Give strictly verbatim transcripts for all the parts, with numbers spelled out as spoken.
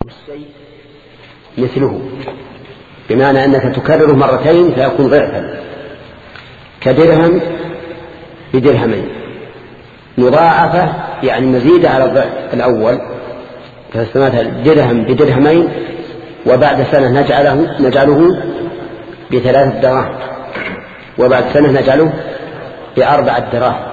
الشيء مثله، بمعنى أنك تكرره مرتين فيكون ضعفا، كدرهم بدرهمين، مضاعفة يعني مزيدة على الضعف الأول، فسماتها درهم بدرهمين، وبعد سنة نجعله, نجعله بثلاثة دراهم، وبعد سنة نجعله بأربعة دراهم.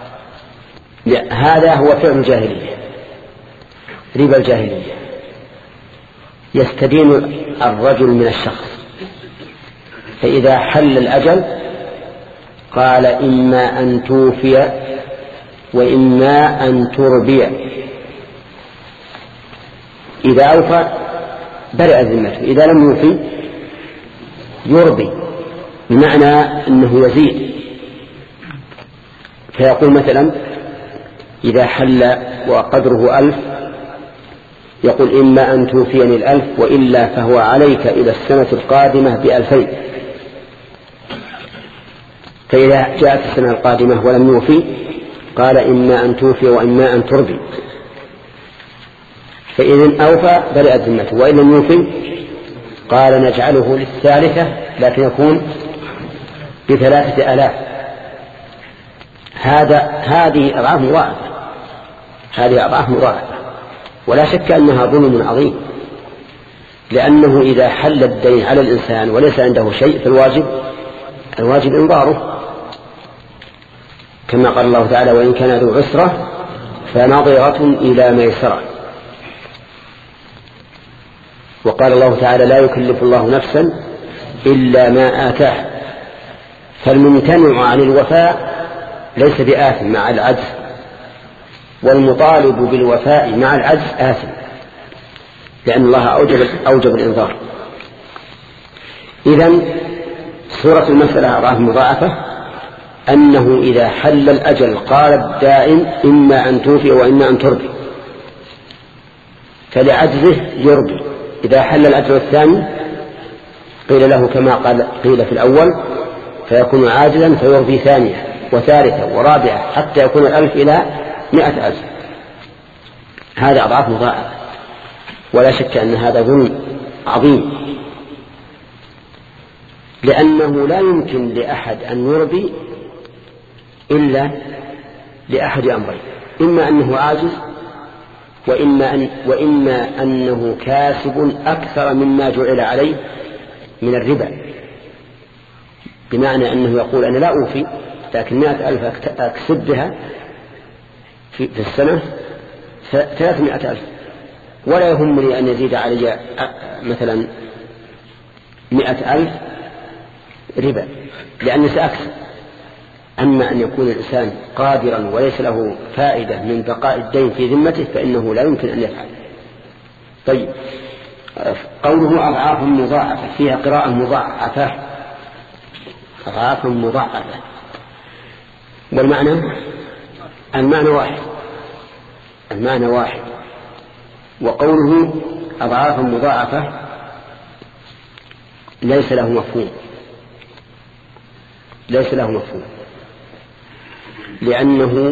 هذا هو فعل الجاهلية، ربا الجاهلية. يستدين الرجل من الشخص، فإذا حل الأجل قال إما أن توفي وإما أن تربي. إذا أوفى برئ ذمته، إذا لم يوفي يربي، بمعنى أنه يزيد. فيقول مثلا إذا حل وقدره ألف يقول إما أن توفيني الألف وإلا فهو عليك إلى السنة القادمة بألفين. فإذا جاءت السنة القادمة ولم يوفي قال إما أن توفي وإما أن تربي، فإذن أوفى برئت ذمته، وإن لم يوفي قال نجعله للثالثة لكن يكون بثلاثة آلاف. هذا هذه أضعاف مضاعفة، هذه أضعاف مضاعفة، ولا شك أنها ظلم عظيم، لأنه إذا حل الدين على الإنسان وليس عنده شيء فالواجب الواجب إنظاره، كما قال الله تعالى وإن كان ذو عسرة فنظرة إلى ميسرة. وقال الله تعالى لا يكلف الله نفسا إلا ما آتاه، فالممتنع عن الوفاء ليس بآثم مع العجز، والمطالب بالوفاء مع العجز آثم، لأن الله أوجب, أوجب الإنذار. إذن سورة المسألة أضعاف مضاعفة، أنه إذا حل الأجل قال الدائن إما أن توفي وإما أن تربي، فلعجزه يربي. إذا حل الأجل الثاني قيل له كما قال قيل في الأول فيكون عاجزا فيربي ثانية وثالثة ورابعة حتى يكون الألف إلى مئة ألف. هذا أضعاف مضاعفة، ولا شك أن هذا ظلم عظيم، لأنه لا يمكن لأحد أن يربي إلا لأحد أمرين، إما أنه عاجز وإما, أن وإما أنه كاسب أكثر مما جعل عليه من الربا، بمعنى أنه يقول أنا لا أوفي لكن مئة ألف أكسب بها في السنة ثلاثمائة ألف، ولا يهمني أن يزيد علي مثلا مئة ألف ربا لأني سأكسب. أما أن يكون الإنسان قادرا وليس له فائدة من بقاء الدين في ذمته فإنه لا يمكن أن يفعل. طيب، قوله أضعاف مضاعفة فيها قراءة مضاعفة، أضعاف مضاعفة، والمعنى المعنى واحد، المعنى واحد. وقوله أضعاف مضاعفة ليس له مفهوم، ليس له مفهوم، لأنه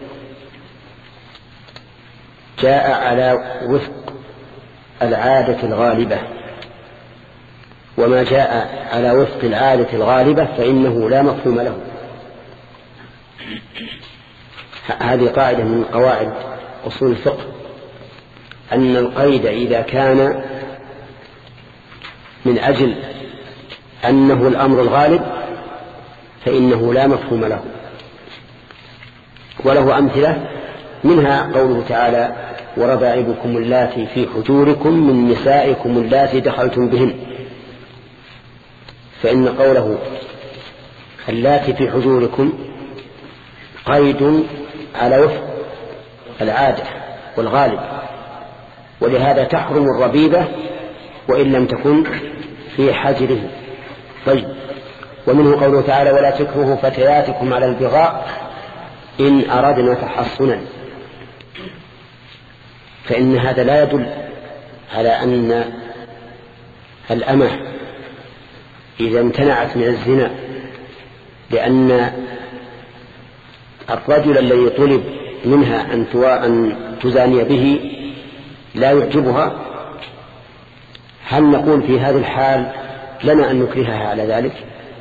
جاء على وفق العادة الغالبة، وما جاء على وفق العادة الغالبة فإنه لا مفهوم له. هذه قاعدة من قواعد أصول الفقه، أن القيد إذا كان من أجل أنه الأمر الغالب فإنه لا مفهوم له. وله أمثلة، منها قوله تعالى وربائبكم اللاتي في حجوركم من نسائكم اللاتي دخلتم بهن، فإن قوله اللاتي في حجوركم قيد على وفق العادة والغالب، ولهذا تحرم الربيبة وإن لم تكن في حجره. طيب، ومنه قوله تعالى ولا تكرهوا فتياتكم على البغاء إن أردنا تحصنا، فإن هذا لا يدل على أن الأمة إذا امتنعت من الزنا، لأن الرجل الذي طلب منها أن تزاني به لا يعجبها هل نقول في هذه الحال لنا أن نكرهها على ذلك؟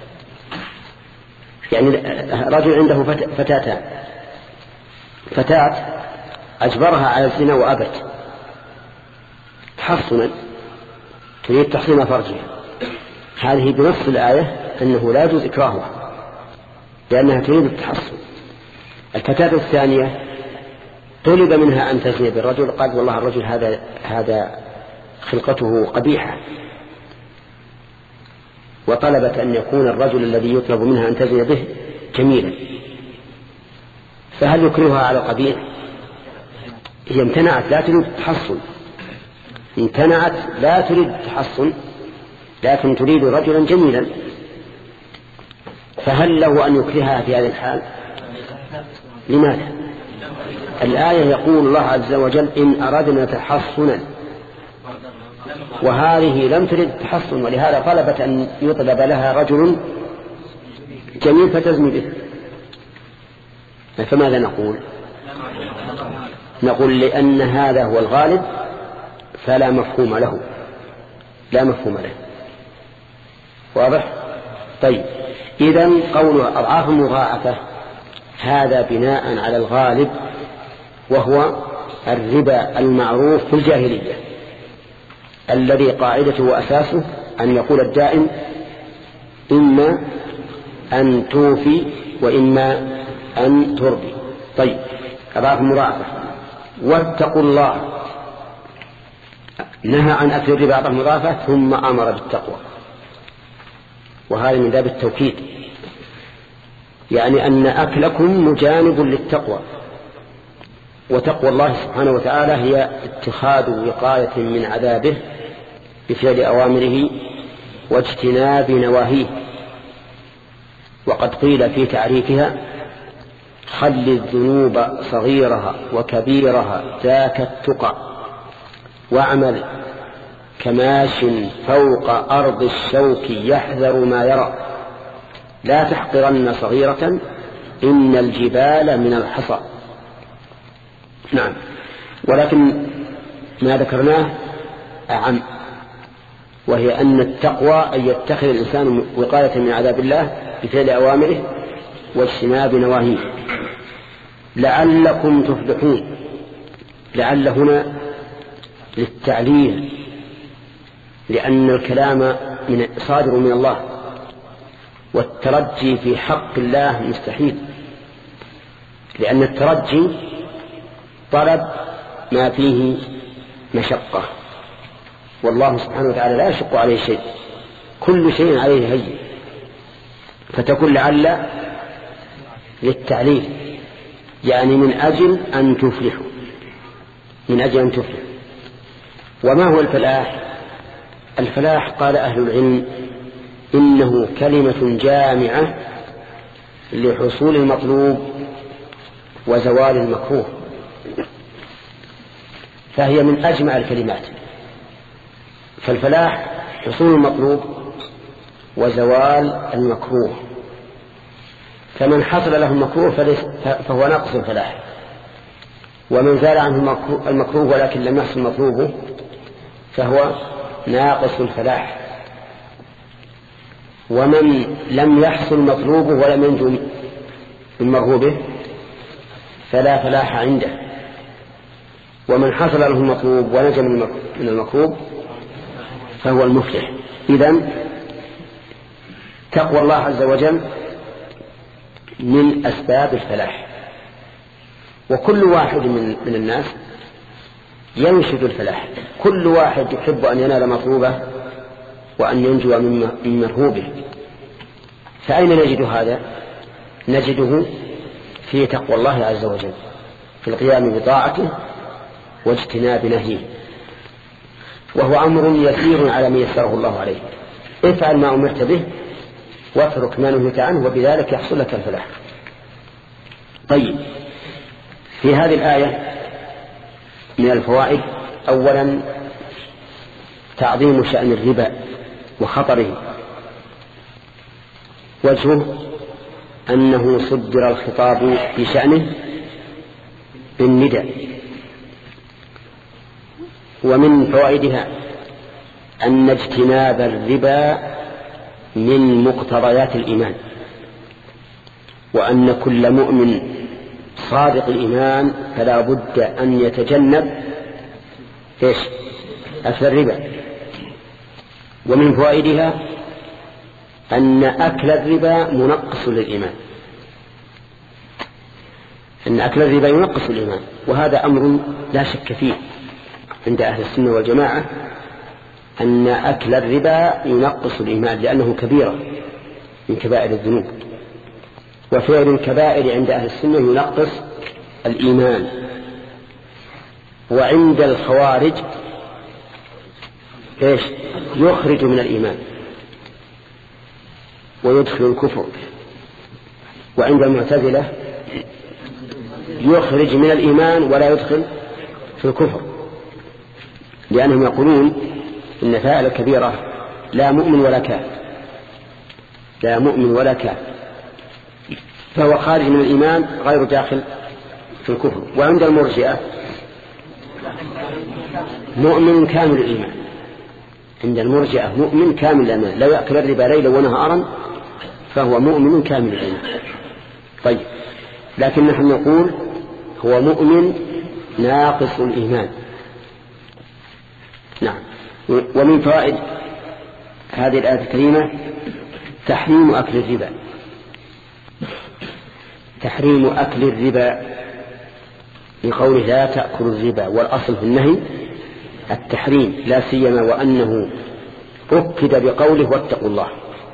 يعني رجل عنده فتاتان، فتاة أجبرها على الزنا وأبت تحصنا، تريد تحصين فرجها، هذه بنص الآية أنه لا يجوز إكراهها لأنها تريد التحصن. الفتاة الثانية طلب منها أن تزني بالرجل، قال والله الرجل هذا هذا خلقته قبيحة، وطلبت أن يكون الرجل الذي يطلب منها أن تزني به جميلا، فهل يكرهها على القبيح؟ هي امتنعت لا تريد التحصن، امتنعت لا تريد التحصن لكن تريد رجلا جميلا، فهل له أن يكرهها في هذه الحال؟ لماذا؟ الآية يقول الله عز وجل إن أردنا تحصنا، وهذه لم تريد التحصن، ولهذا طلبت أن يطلب لها رجل جميل فتزني به. فماذا نقول؟ نقول لأن هذا هو الغالب فلا مفهوم له، لا مفهوم له. واضح؟ طيب، إذن قوله أضعاف مضاعفة هذا بناء على الغالب وهو الربا المعروف في الجاهلية الذي قاعدته وأساسه أن يقول الدائم إما أن توفي وإما أن تربي. طيب، أضعاف مضاعفة. واتقوا الله، نهى عن أكل الربا أضعاف مضاعفة ثم أمر بالتقوى، وهذا من باب التوكيد، يعني أن أكلكم مجانب للتقوى، وتقوى الله سبحانه وتعالى هي اتخاذ وقاية من عذابه بفعل أوامره واجتناب نواهيه. وقد قيل في تعريفها خل الذنوب صغيرها وكبيرها ذاك التقى، واعمل كماش فوق أرض الشوك يحذر ما يرى، لا تحقرن صغيرة إن الجبال من الحصى. نعم، ولكن ما ذكرناه أعم، وهي أن التقوى أن يتخذ الإنسان وقاية من عذاب الله بفعل أوامره واجتناب نواهيه لعلكم تفلحون. لعل هنا للتعليل، لأن الكلام من صادر من الله، والترجي في حق الله مستحيل، لأن الترجي طلب ما فيه مشقة، والله سبحانه وتعالى لا يشق عليه شيء، كل شيء عليه هين، فتكون لعل للتعليل، يعني من أجل أن تفلحوا، من أجل أن تفلحوا. وما هو الفلاح؟ الفلاح قال أهل العلم إنه كلمة جامعة لحصول المطلوب وزوال المكروه، فهي من أجمع الكلمات. فالفلاح حصول المطلوب وزوال المكروه، فمن حصل له المكروه فهو ناقص الفلاح، ومن زال عنه المكروه ولكن لم يحصل مطلوبه فهو ناقص الفلاح، ومن لم يحصل مطلوبه ولم ينجو من مرغوبه فلا فلاح عنده، ومن حصل له المطلوب ونجا من المكروب فهو المفلح. إذن تقوى الله عز وجل من أسباب الفلاح، وكل واحد من, من الناس ينشد الفلاح، كل واحد يحب أن ينال مطلوبه وأن ينجو من مرهوبه. فأين نجد هذا؟ نجده في تقوى الله عز وجل، في القيام بطاعته واجتناب نهيه، وهو أمر يسير على من يسره الله عليه. افعل ما أمرت به واترك ما نهيت عنه وبذلك يحصل لك الفلاح. طيب، في هذه الآية من الفوائد أولا تعظيم شأن الربا وخطره، وجهه أنه صدر الخطاب في شأنه بالندى. ومن فوائدها أن اجتناب الربا من مقتضيات الإيمان، وأن كل مؤمن صادق الإيمان فلا بد أن يتجنب إيش؟ أكل الربا. ومن فوائدها أن أكل الربا منقص للإيمان، أن أكل الربا ينقص الإيمان، وهذا أمر لا شك فيه عند أهل السنة والجماعة، أن أكل الربا ينقص الإيمان لأنه كبيرة من كبائر الذنوب، وفعل الكبائر عند أهل السنة ينقص الإيمان. وعند الخوارج إيش؟ يخرج من الإيمان ويدخل الكفر. وعند المعتزلة يخرج من الإيمان ولا يدخل في الكفر، لأنهم يقولون إن فاعل الكبيرة لا مؤمن ولا كافر، لا مؤمن ولا كافر، فهو خارج من الإيمان غير داخل في الكفر. وعند المرجئة مؤمن كامل الإيمان، عند المرجئة مؤمن كامل الإيمان، لا يأكل الربا ليلا ونهارا فهو مؤمن كامل الإيمان. طيب، لكن نحن نقول هو مؤمن ناقص الإيمان. نعم. ومن فوائد هذه الآية الكريمة تحريم أكل الربا، تحريم أكل الربا لقوله لا تأكل الربا، والأصل في النهي التحريم، لا سيما وأنه أكد بقوله واتقوا الله.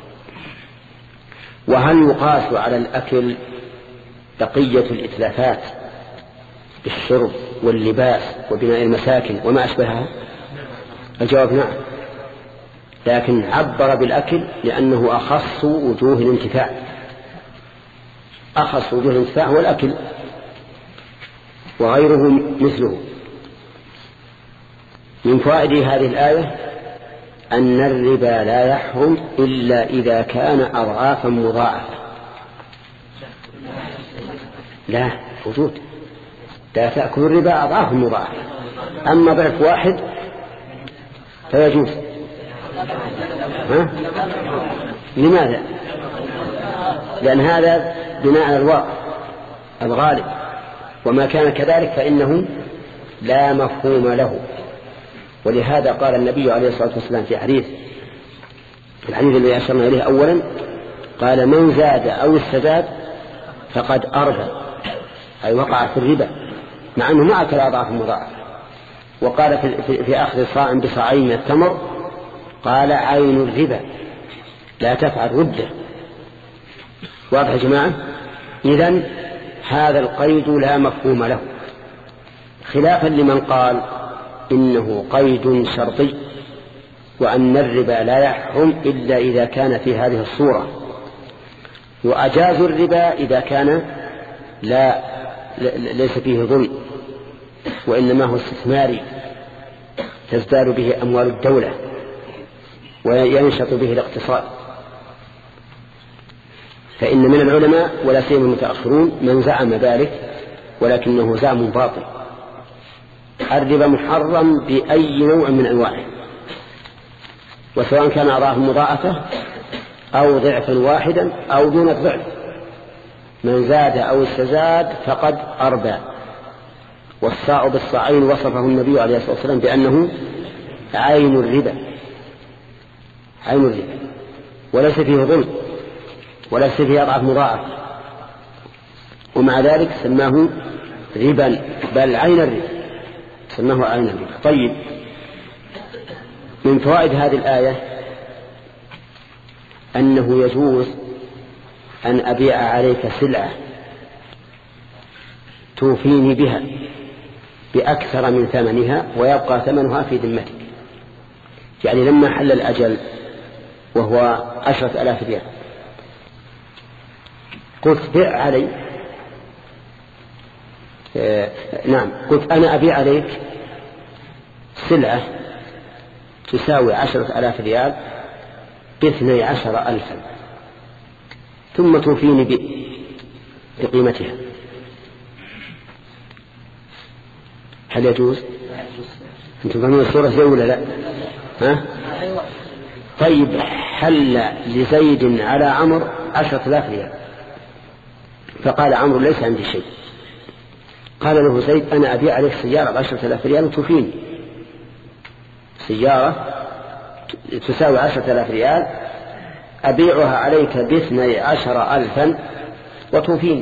وهل يقاس على الأكل بقية الإتلافات بالشرب واللباس وبناء المساكن وما أشبهها؟ الجواب نعم، لكن عبر بالأكل لأنه أخص وجوه الانتفاع، أخص وجوه الانتفاع هو الأكل، وغيره مثله. من فوائد هذه الآية أن الربا لا يحرم إلا إذا كان أضعافا مضاعفة. لا وجود، لا تأكل الربا أضعافا مضاعفة، أما ضعف واحد فيجوز. ها؟ لماذا؟ لأن هذا بناء على الواقع الغالب، وما كان كذلك فإنه لا مفهوم له. ولهذا قال النبي عليه الصلاة والسلام في حديث الحديث الذي أشرنا إليه أولا، قال من زاد أو استزاد فقد أربى، أي وقع في الربا، مع أنه ما أكل أضعاف مضاعفة. وقال في, في, في أخذ صاع بصاعين من التمر قال عين الربا لا تفعل ردة. واضح يا جماعة؟ إذن هذا القيد لا مفهوم له، خلافا لمن قال إنه قيد شرطي، وأن الربا لا يحرم إلا إذا كان في هذه الصورة، وأجازوا الربا إذا كان لا ليس فيه ظلم، وإنما هو استثماري تزداد به أموال الدولة وينشط به الاقتصاد. فإن من العلماء ولا سيما المتأخرون من زعم ذلك، ولكنه زعم باطل. الربا محرم بأي نوع من أنواعه، وسواء كان أضعاف مضاعفة أو ضعفا واحدا أو دون الضعف، من زاد أو استزاد فقد أربى. والصاع بالصاعين وصفه النبي عليه الصلاة والسلام بأنه عين الربا، عين الربا، وليس فيه ظلم وليس فيه أضعاف مضاعفة، ومع ذلك سماه ربا، بل عين الربا، سماه عين الربا. طيب، من فوائد هذه الآية أنه يجوز أن أبيع عليك سلعة توفيني بها بأكثر من ثمنها ويبقى ثمنها في ذمتك. يعني لما حل الأجل وهو عشرة ألاف ريال قلت بيع علي، آه نعم قلت أنا أبيع عليك سلعة تساوي عشرة ألاف ريال باثني عشر ألفا، ثم توفيني بقيمتها، هل يجوز؟ أنتم فهمون الصورة زي ولا لا؟ ها؟ طيب حل لزيد على عمرو عشرة آلاف ريال، فقال عمرو ليس عندي شيء. قال له زيد أنا أبيع عليك سيارة بعشرة آلاف ريال وتوفيني، سيارة تساوي عشرة آلاف ريال أبيعها عليك باثني عشر ألفا وتوفيني.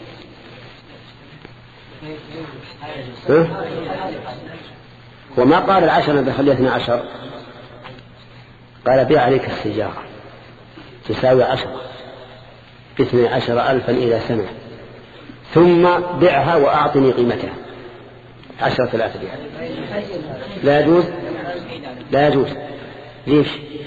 وما قال العشرة بخليها اثني عشر، قال بيع عليك السيارة تساوي عشرة باثني عشر ألفا إلى سنة، ثم بيعها وأعطني قيمتها عشرة آلاف ريال. لا يجوز، لا يجوز. ليش؟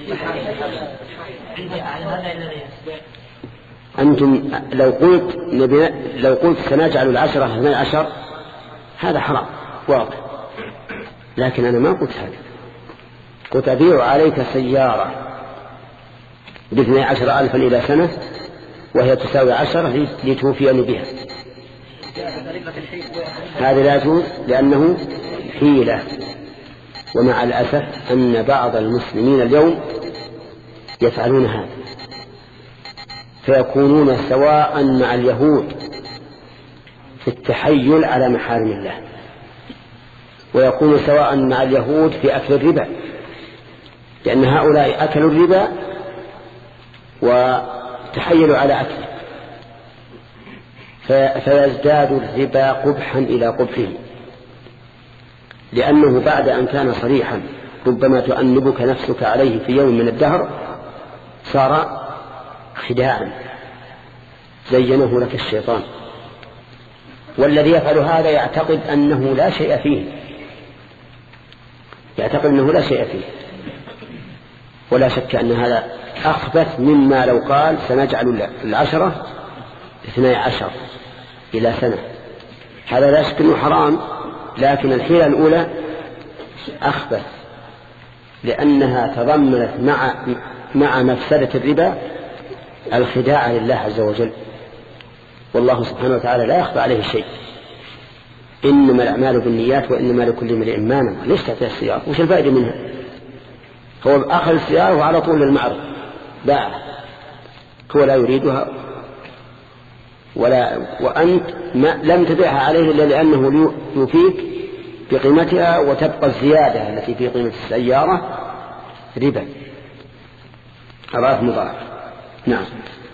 أنتم لو قلت لو قلت سنجعل العشرة اثني عشر هذا حرام واضح، لكن أنا ما قلت هذا، قلت أبيع عليك سيارة باثني عشر ألفا إلى سنة وهي تساوي عشرة لتوفيني بها. هذا لا يجوز لأنه حيلة. ومع الأسف أن بعض المسلمين اليوم يفعلون هذا، فيكونون سواء مع اليهود في التحيل على محارم الله، ويكون سواء مع اليهود في أكل الربا، لأن هؤلاء أكلوا الربا وتحيلوا على أكله، فيزداد الربا قبحا إلى قبحه، لأنه بعد أن كان صريحا ربما تؤنبك نفسك عليه في يوم من الدهر صار خداعا زينه لك الشيطان. والذي يفعل هذا يعتقد أنه لا شيء فيه، يعتقد أنه لا شيء فيه، ولا شك أن هذا أخبث مما لو قال سنجعل العشرة اثني عشر إلى سنة. هذا لا شك أنه حرام، لكن الحيلة الأولى أخبث، لأنها تضمنت مع مع مفسدة الربا الخداع لله عز وجل، والله سبحانه وتعالى لا يخفى عليه شيء. إنما الأعمال بالنيات وإنما لكل امرئ ما نوى. ليش تحتاج السيارة؟ وش الفائدة منها؟ هو أخذ السيارة وعلى طول للمعرض باعها، هو لا يريدها ولا وأنت ما لم تبيعها عليه إلا لأنه يفيك بقيمتها، وتبقى الزيادة التي في قيمة السيارة ربا أضعاف مضاعفة. نعم.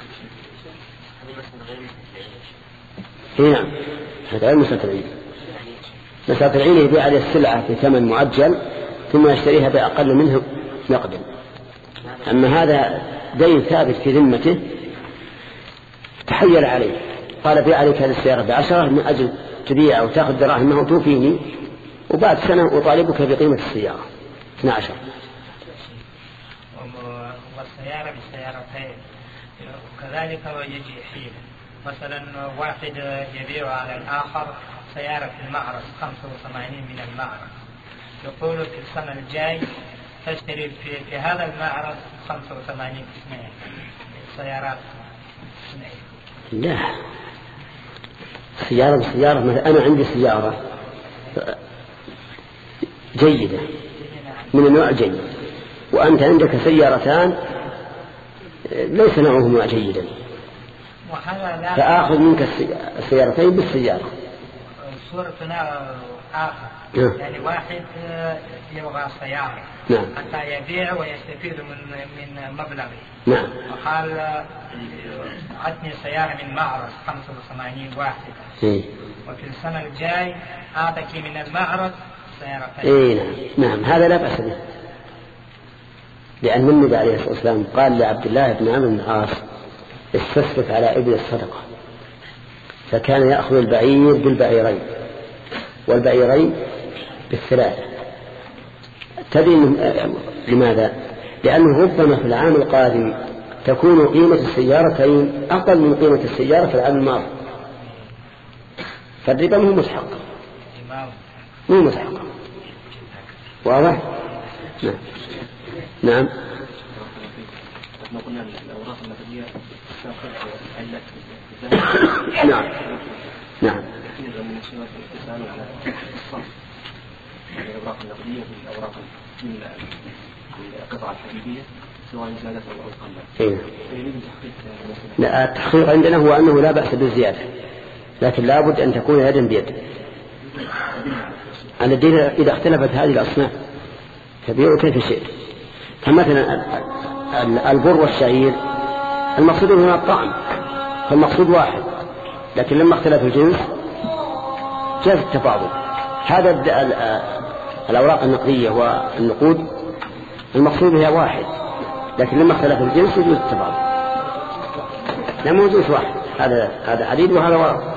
نعم، هذا غير مسألة العين. مسألة العين يبيع عليه السلعة في ثمن مؤجل ثم يشتريها بأقل منه نقدا. أما هذا دين ثابت في ذمته تحيل عليه، قال بيع عليك هذه السيارة بعشرة من أجل تبيع وتأخذ دراهمه وتوفيني، وبعد سنة أطالبك بقيمة السيارة اثني عشر. والسيارة بالسيارتين وكذلك يجي حيلة، مثلا واحد يبيع على الآخر سيارة في المعرض خمسة وثمانين من المعرض، يقول في السنة الجاي تشتري في, في هذا المعرض خمسة وثمانين اثنين سيارات اثنين. لا، سيارة بسيارة. مثلا أنا عندي سيارة جيدة من النوع جيد، وأنت عندك سيارتان ليس نوعهما جيدا، فآخذ منك السيارتين بالسيارة. صورتنا آخر نعم. يعني واحد يبغى سيارة نعم. حتى يبيع ويستفيد من من مبلغه. نعم. وقال عطني سيارة من معرض خمسة وثمانين واحدة، إيه. وفي السنة الجاي أعطك من المعرض سيارتين. إيه نعم. نعم، هذا لا بأس به، لأن النبي عليه الصلاة والسلام قال لعبد الله بن عمرو بن العاص استسلف على ابن الصدقة، فكان يأخذ البعير بالبعيرين والبعيرين بالثلاثة. تدري لماذا؟ لأنه ربما في العام القادم تكون قيمة السيارتين أقل من قيمة السيارة في العام الماضي، فالربا مو مستحق، مو مستحق. واضح؟ نعم. نعم. نعم. نعم. الأوراق النقدية والأوراق القطعة الحديدية سواء زادت أو قلت. إيه. لا التحقيق عندنا هو أنه لا بأس بالزيادة، لكن لا بد أن تكون يدا بيد. على الدين إذا اختلفت هذه الأصناف تبيع كيف شئت. فمثلا البر والشعير المقصود هنا الطعم، فالمقصود واحد، لكن لما اختلف الجنس جاز التفاضل. هذا الأوراق النقدية والنقود المقصود هي واحد، لكن لما اختلف الجنس يجوز التفاضل. لا مو جنس واحد، هذا هذا حديد وهذا ورق،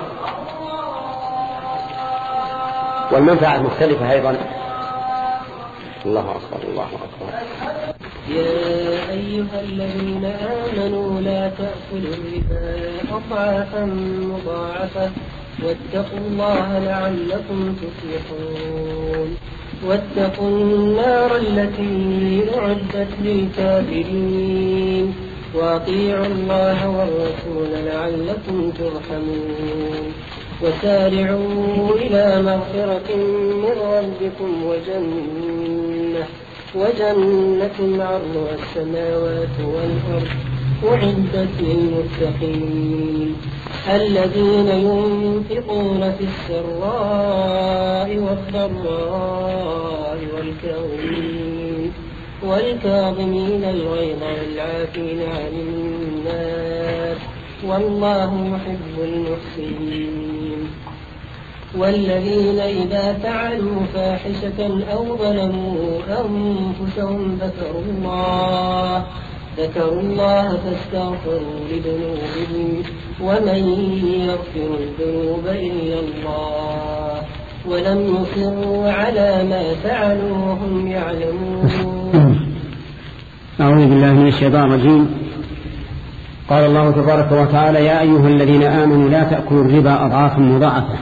والمنفعة مختلفة أيضا. الله أكبر الله أكبر. يا أيها الذين آمنوا لا تأكلوا الربا أضعافا مضاعفة واتقوا الله لعلكم تفلحون. واتقوا النار التي أعدت للكافرين وأطيعوا الله والرسول لعلكم ترحمون. وسارعوا إلى مغفرة من ربكم وجنة وجنة عرضها السماوات والأرض أعدت للمتقين الذين ينفقون في السراء والضراء والكاظمين والكاظمين الغيظ والعافين عن الناس والله يحب المحسنين. والذين إذا فعلوا فاحشة أو ظلموا أنفسهم ذكروا الله ذكروا الله فاستغفروا لذنوبهم ومن يغفر الذنوب إلا الله ولم يصروا على ما فعلوا وهم يعلمون. أعوذ بالله من الشيطان الرجيم. قال الله تبارك وتعالى: يا أيها الذين آمنوا لا تأكلوا الربا أضعافا مضاعفة.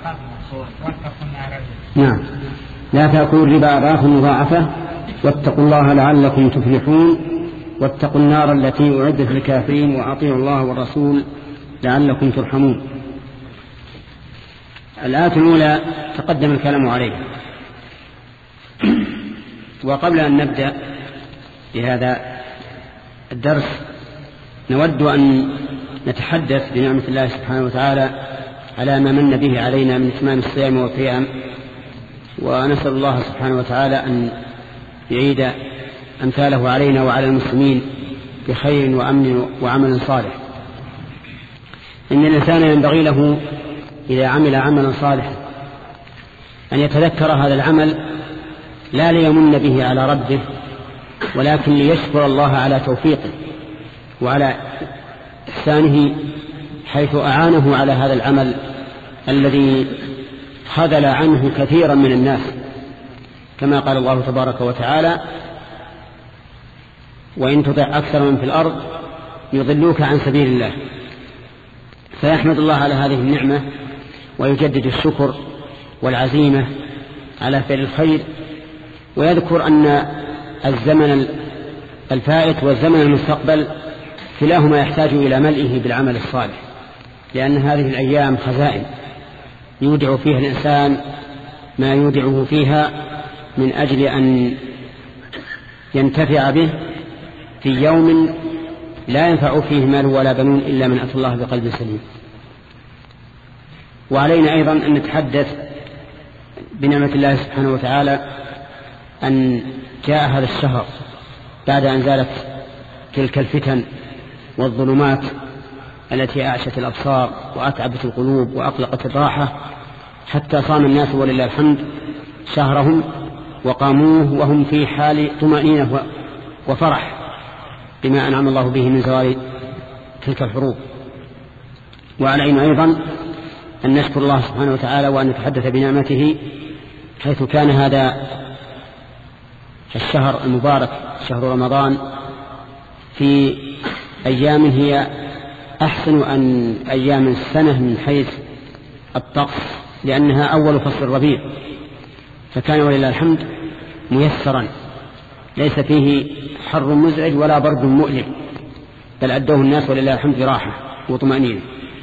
نعم، لا تأكلوا الربا أضعافا مضاعفة واتقوا الله لعلكم تفلحون. واتقوا النار التي أعدت للكافرين وأطيعوا الله والرسول لعلكم ترحمون. الآية الأولى تقدم الكلام عليها، وقبل أن نبدأ بهذا الدرس نود أن نتحدث بنعمة الله سبحانه وتعالى على ما من به علينا من إتمام الصيام والقيام، ونسأل الله سبحانه وتعالى أن يعيد أمثاله علينا وعلى المسلمين بخير وأمن وعمل صالح. إن الإنسان ينبغي له إذا عمل عملا صالحا أن يتذكر هذا العمل لا ليمن به على ربه، ولكن ليشكر الله على توفيقه وعلى إحسانه حيث أعانه على هذا العمل الذي خذل عنه كثيرا من الناس، كما قال الله تبارك وتعالى: وإن تطع أكثر من في الأرض يضلوك عن سبيل الله. فيحمد الله على هذه النعمة ويجدد الشكر والعزيمة على فعل الخير، ويذكر أن الزمن الفائت والزمن المستقبل كلاهما يحتاج إلى ملئه بالعمل الصالح، لأن هذه الأيام خزائن يودع فيها الإنسان ما يودعه فيها من أجل أن ينتفع به في يوم لا ينفع فيه مال ولا بنون إلا من أتى الله بقلب سليم. وعلينا أيضا أن نتحدث بنعمة الله سبحانه وتعالى أن جاء هذا الشهر بعد أن زالت تلك الفتن والظلمات التي أعشت الأبصار وأتعبت القلوب وأقلقت الراحة، حتى صام الناس ولله الحمد شهرهم وقاموه وهم في حال طمأنينة وفرح بما أنعم الله به من زوال تلك الحروب. وعلينا أيضا أن نشكر الله سبحانه وتعالى وأن نتحدث بنعمته حيث كان هذا الشهر المبارك شهر رمضان في أيام هي أحسن أن أيام السنة من حيث الطقس، لأنها أول فصل الربيع، فكان ولله الحمد ميسرا ليس فيه حر مزعج ولا برد مؤلم، بل أدوه الناس ولله الحمد براحة وطمأنينة.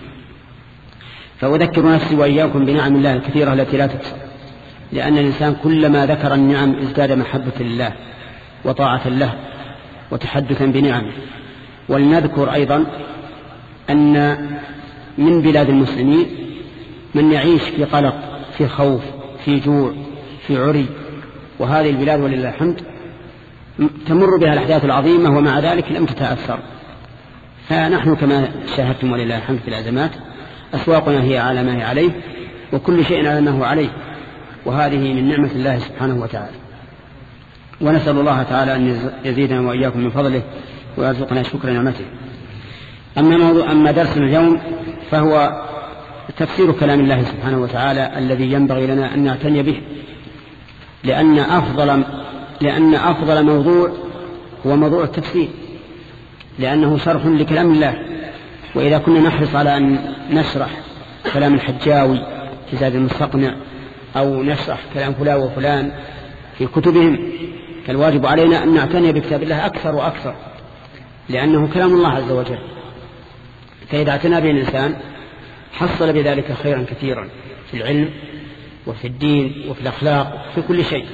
فأذكر نفسي وإياكم بنعم الله الكثيرة التي لا تحصى، لأن الإنسان كلما ذكر النعم ازداد محبة لله وطاعة له وتحدثا بنعمه. ولنذكر أيضا أن من بلاد المسلمين من يعيش في قلق، في خوف، في جوع، في عري، وهذه البلاد ولله الحمد تمر بها الأحداث العظيمة ومع ذلك لم تتأثر. فنحن كما شاهدتم ولله الحمد في الأزمات أسواقنا هي على ما هي عليه، وكل شيء على ما هو عليه، وهذه من نعمة الله سبحانه وتعالى. ونسأل الله تعالى أن يزيدنا وإياكم من فضله ويرزقنا شكر نعمته. أما, موضوع أما درسنا اليوم فهو تفسير كلام الله سبحانه وتعالى الذي ينبغي لنا أن نعتني به، لأن أفضل, لأن أفضل موضوع هو موضوع التفسير، لأنه شرح لكلام الله. وإذا كنا نحرص على أن نشرح كلام الحجاوي في زاد المستقنع أو نشرح كلام فلان وفلان في كتبهم، فالواجب علينا أن نعتني بكتاب الله أكثر وأكثر، لأنه كلام الله عز وجل. فإذا اعتنى به الإنسان حصل بذلك خيرا كثيرا في العلم وفي الدين وفي الأخلاق وفي كل شيء.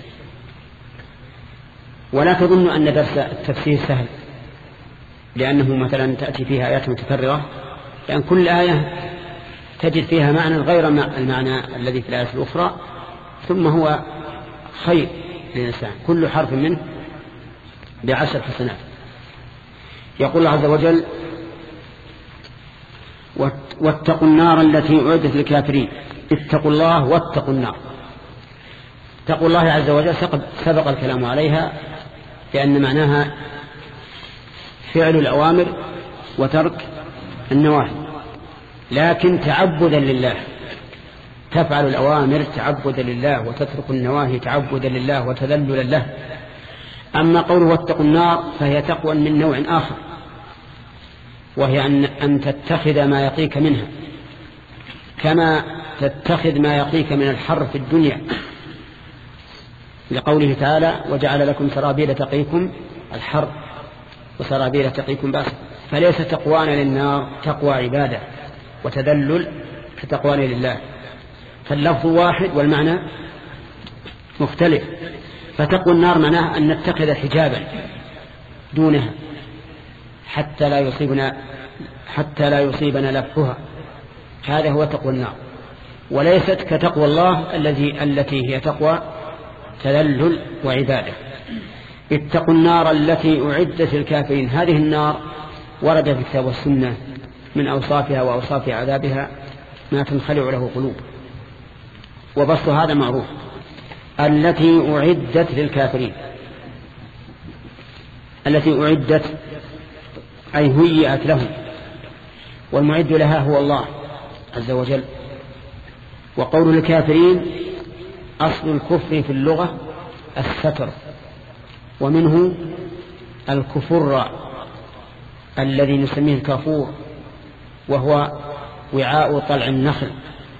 ولا تظن أن درس التفسير سهل، لأنه مثلا تأتي فيها آيات متكررة، لأن كل آية تجد فيها معنى غير المعنى الذي في الآية الأخرى، ثم هو خير للإنسان، كل حرف منه بعشر حسنات. يقول الله عز وجل: واتقوا النار التي أعدت للكافرين. اتقوا الله واتقوا النار. اتقوا الله عز وجل سبق الكلام عليها، لأن معناها فعل الأوامر وترك النواهي، لكن تعبدا لله. تفعل الأوامر تعبدا لله وتترك النواهي تعبدا لله وتذللا له. أما قوله واتقوا النار فهي تقوى من نوع آخر، وهي أن, أن تتخذ ما يقيك منها، كما تتخذ ما يقيك من الحر في الدنيا، لقوله تعالى: وجعل لكم سرابيل تقيكم الحر وسرابيل تقيكم بأسا. فليس تقوانا للنار تقوى عبادة وتذلل كتقوانا لله، فاللفظ واحد والمعنى مختلف. فتقوى النار معناها أن نتخذ حجابا دونها حتى لا يصيبنا حتى لا يصيبنا لفها، هذا هو تقوى النار، وليست كتقوى الله الذي التي هي تقوى تذلل وعبادة. اتقوا النار التي أعدت للكافرين. هذه النار ورد في الكتاب والسنة من أوصافها وأوصاف عذابها ما تنخلع له قلوب، وبسط هذا معروف. التي أعدت للكافرين، التي أعدت أي هيئت لهم، والمعد لها هو الله عز وجل. وقول الكافرين أصل الكفر في اللغة الستر، ومنه الكفر الذي نسميه الكافور، وهو وعاء طلع النخل،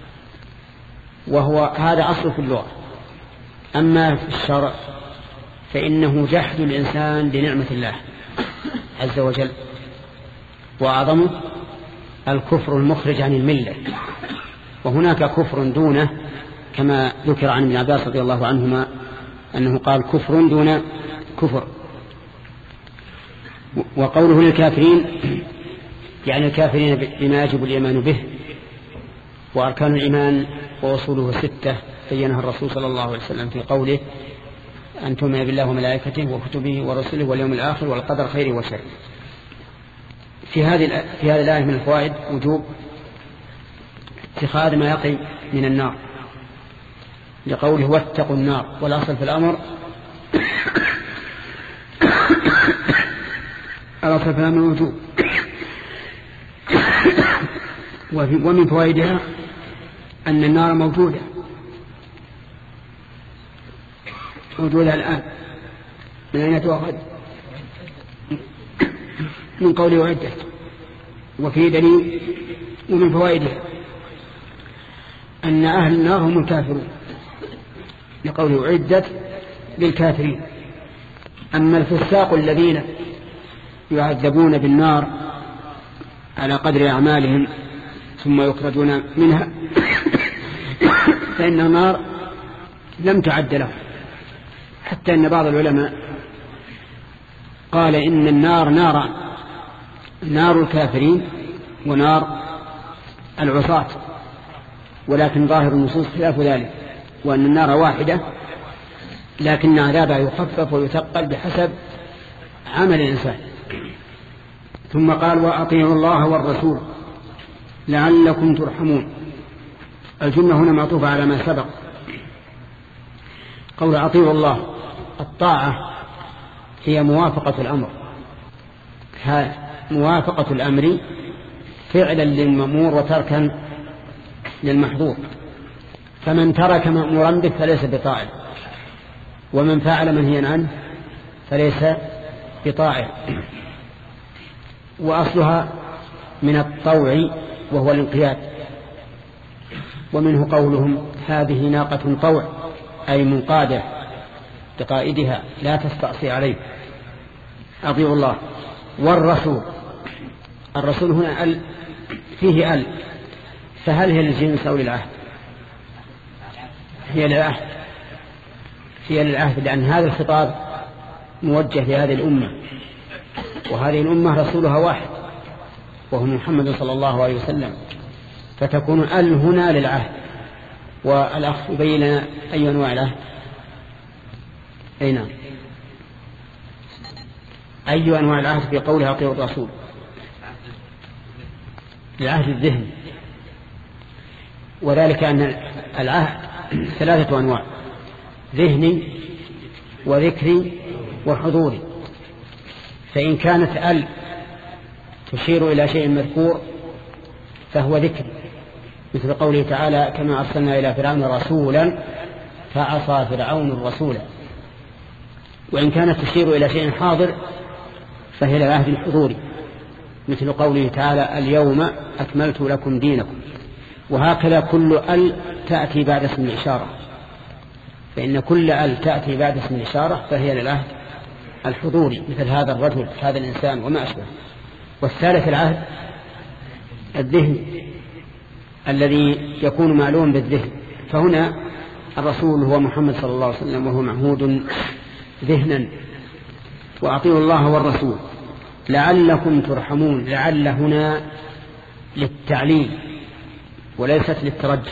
وهو هذا أصل في اللغة. أما في الشرع فإنه جحد الإنسان لنعمة الله عز وجل، وأعظمه الكفر المخرج عن الملة. وهناك كفر دونه، كما ذكر عن ابن عباس رضي الله عنهما أنه قال: كفر دون كفر. وقوله للكافرين يعني الكافرين بما يجب الإيمان به، وأركان الإيمان وأصوله ستة بينها الرسول صلى الله عليه وسلم في قوله: أن تؤمن بالله وملائكته وكتبه ورسله واليوم الآخر والقدر خيره وشره. في هذه في هذه الآية من الفوائد وجوب اتخاذ ما يقي من النار، لقوله واتقوا النار، والأصل في الأمر الأصل في الأمر وجوب. ومن فوائدها أن النار موجودة موجودة الآن. من أين تؤخذ؟ من قوله أعدت. وفي دليل ومن فوائدها أن أهل النار هم الكافرون، لقوله أعدت للكافرين. أما الفساق الذين يعذبون بالنار على قدر أعمالهم ثم يخرجون منها فإن النار لم تعد لهم، حتى أن بعض العلماء قال إن النار ناران، نار الكافرين ونار العصاة، ولكن ظاهر النصوص خلاف ذلك، وأن النار واحدة لكن عذابها يخفف ويثقل بحسب عمل الإنسان. ثم قال وأطيعوا الله والرسول لعلكم ترحمون. الجملة هنا معطوفة على ما سبق. قول أطيعوا الله، الطاعة هي موافقة الأمر، موافقة الأمر فعلا للمأمور وتركا للمحظور، فمن ترك مأمورا به فليس بطاعة، ومن فعل منهيا عنه فليس بطاعة. وأصلها من الطوع وهو الانقياد، ومنه قولهم هذه ناقة طوع، أي منقادة بقائدها لا تستعصي عليه. أطيعوا الله والرسول. الرسول هنا ال فيه ال، فهل هي للجنس أو للعهد؟ هي للعهد، هي للعهد، لأن هذا الخطاب موجه لهذه الأمة، وهذه الأمة رسولها واحد وهو محمد صلى الله عليه وسلم، فتكون ال هنا للعهد. والأخ يبين لنا أي أنواع العهد. أي نعم، أي أنواع العهد في قولها أطيعوا الرسول؟ العهد الذهن، وذلك أن العهد ثلاثة أنواع: ذهني وذكري وحضوري. فإن كانت ال تشير إلى شيء مذكور فهو ذكر، مثل قوله تعالى كما أرسلنا إلى فرعون رسولا فعصى فرعون الرسول. وإن كانت تشير إلى شيء حاضر فهي العهد الحضوري، مثل قوله تعالى اليوم أكملت لكم دينكم. وهكذا كل ال تأتي بعد اسم الإشارة، فإن كل ال تأتي بعد اسم الإشارة فهي للعهد الحضوري، مثل هذا الرجل هذا الإنسان وما أشبه. والثالث العهد الذهن الذي يكون معلوم بالذهن، فهنا الرسول هو محمد صلى الله عليه وسلم وهو معهود ذهنا. وأطيعوا الله والرسول لعلكم ترحمون. لعل هنا للتعليل وليست للترجي،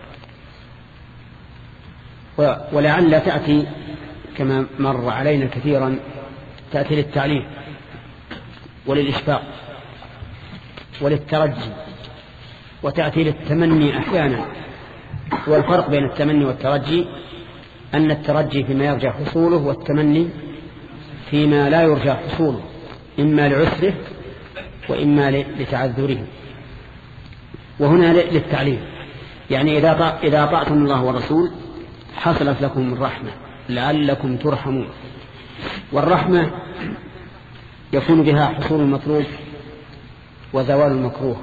ولعل تأتي كما مر علينا كثيرا تأتي للتعليل وللإشفاق وللترجي، وتأتي للتمني أحيانا. والفرق بين التمني والترجي أن الترجي فيما يرجى حصوله، والتمني فيما لا يرجى حصوله، إما لعسره وإما لتعذره. وهنا للتعليم، يعني إذا إذا أطعتم الله والرسول حصلت لكم الرحمة لعلكم ترحمون. والرحمة يكون بها حصول المطلوب وزوال المكروه،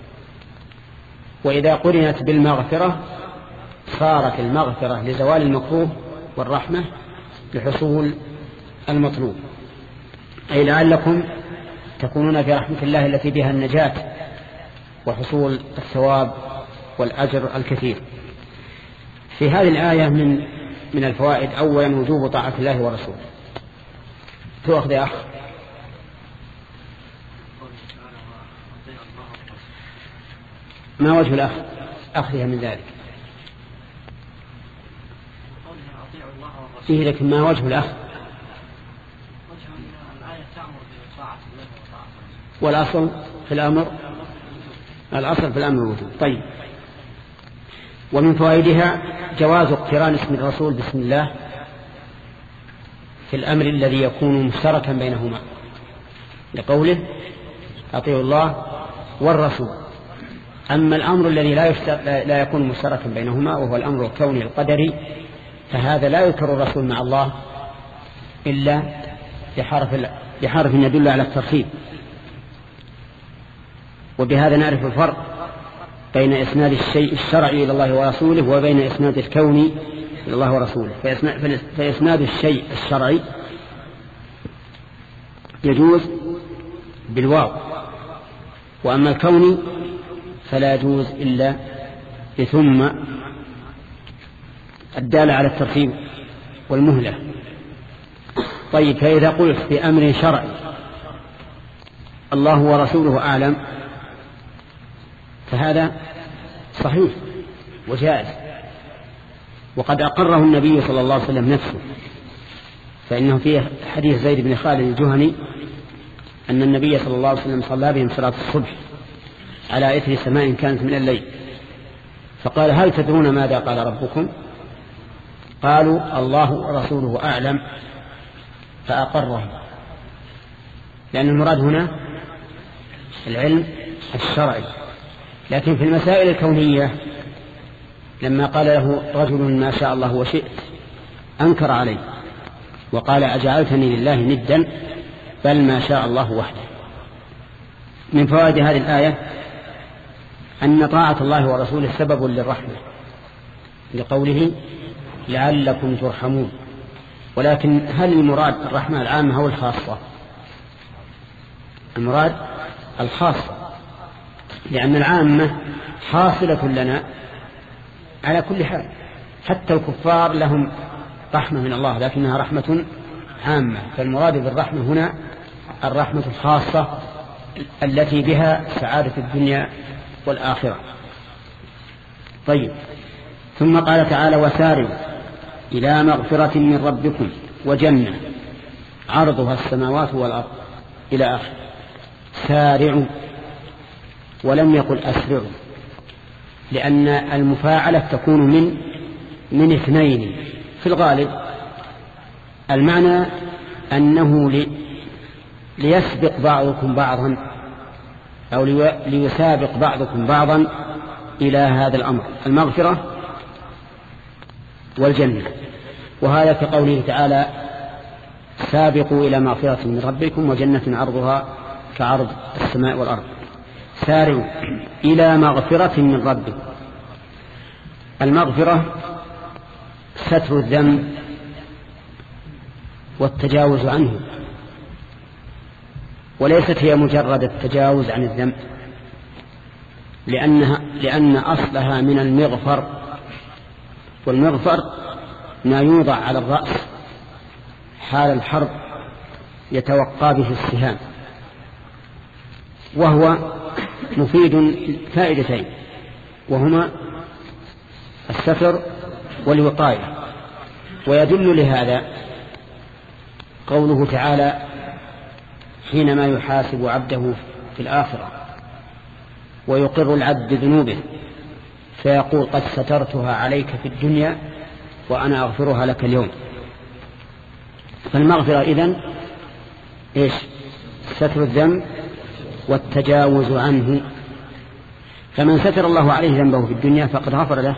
وإذا قرنت بالمغفرة صارت المغفرة لزوال المكروه والرحمة لحصول المطلوب، أي لعلكم تكونون في رحمة الله التي بها النجاة وحصول الثواب والأجر الكثير. في هذه الآية من من الفوائد: أولا وجوب طاعة الله ورسوله. تؤخذ يا أخ. ما وجه الأخ أخذها من ذلك؟ فيه، لكن ما وجه الأخ؟ والأصل في الأمر الأصل في الأمر الوجوب. طيب. ومن فوائدها جواز اقتران اسم الرسول بسم الله في الأمر الذي يكون مشتركا بينهما، لقوله أطيعوا الله والرسول. أما الأمر الذي لا, لا يكون مشتركا بينهما وهو الأمر الكوني القدري فهذا لا يذكر الرسول مع الله إلا بحرف, بحرف يدل على الترتيب. وبهذا نعرف الفرق بين إسناد الشيء الشرعي إلى الله ورسوله وبين إسناد الكوني إلى الله ورسوله. فإسناد الشيء الشرعي يجوز بالواو، وأما الكوني فلا يجوز إلا بثم الدالة على الترتيب والمهلة. طيب فإذا قلت في أمر شرعي الله ورسوله أعلم فهذا صحيح وجائز، وقد أقره النبي صلى الله عليه وسلم نفسه، فإنه في حديث زيد بن خالد الجهني أن النبي صلى الله عليه وسلم صلى بهم صلاة الصبح على إثر سماء كانت من الليل، فقال هل تدرون ماذا قال ربكم؟ قالوا الله ورسوله أعلم، فأقرهم، لأن المراد هنا العلم الشرعي. لكن في المسائل الكونية لما قال له رجل ما شاء الله وشئت أنكر عليه وقال أجعلتني لله ندا بل ما شاء الله وحده. من فوائد هذه الآية أن طاعة الله ورسوله سبب للرحمة لقوله لعلكم ترحمون. ولكن هل المراد الرحمة العامة أو الخاصة؟ المراد الخاصة، لأن العامة حاصلة لنا على كل حال، حتى الكفار لهم رحمة من الله لكنها رحمة عامة، فالمراد بالرحمة هنا الرحمة الخاصة التي بها سعادة الدنيا والآخرة. طيب، ثم قال تعالى وسارعوا إلى مغفرة من ربكم وجنة عرضها السماوات والأرض إلى آخر. سارعوا ولم يقل أسرعوا، لأن المفاعلة تكون من من اثنين في الغالب. المعنى أنه لي ليسبق بعضكم بعضا أو ليسابق بعضكم بعضا إلى هذا الأمر، المغفرة والجنة. وهذا في قوله تعالى سابقوا إلى مغفرة من ربكم وجنة عرضها كعرض السماء والأرض. سارعوا إلى مغفرة من ربكم. المغفرة ستر الذنب والتجاوز عنه، وليست هي مجرد التجاوز عن الذنب، لأنها لأن أصلها من المغفر، والمغفر ما يوضع على الرأس حال الحرب يتوقى به السهام، وهو مفيد فائدتين، وهما الستر والوقاية. ويدل لهذا قوله تعالى حينما يحاسب عبده في الآخرة ويقر العبد ذنوبه فيقول قد سترتها عليك في الدنيا وأنا أغفرها لك اليوم. فالمغفرة إذن إيش؟ ستر الذنب والتجاوز عنه. فمن ستر الله عليه ذنبه في الدنيا فقد غفر له،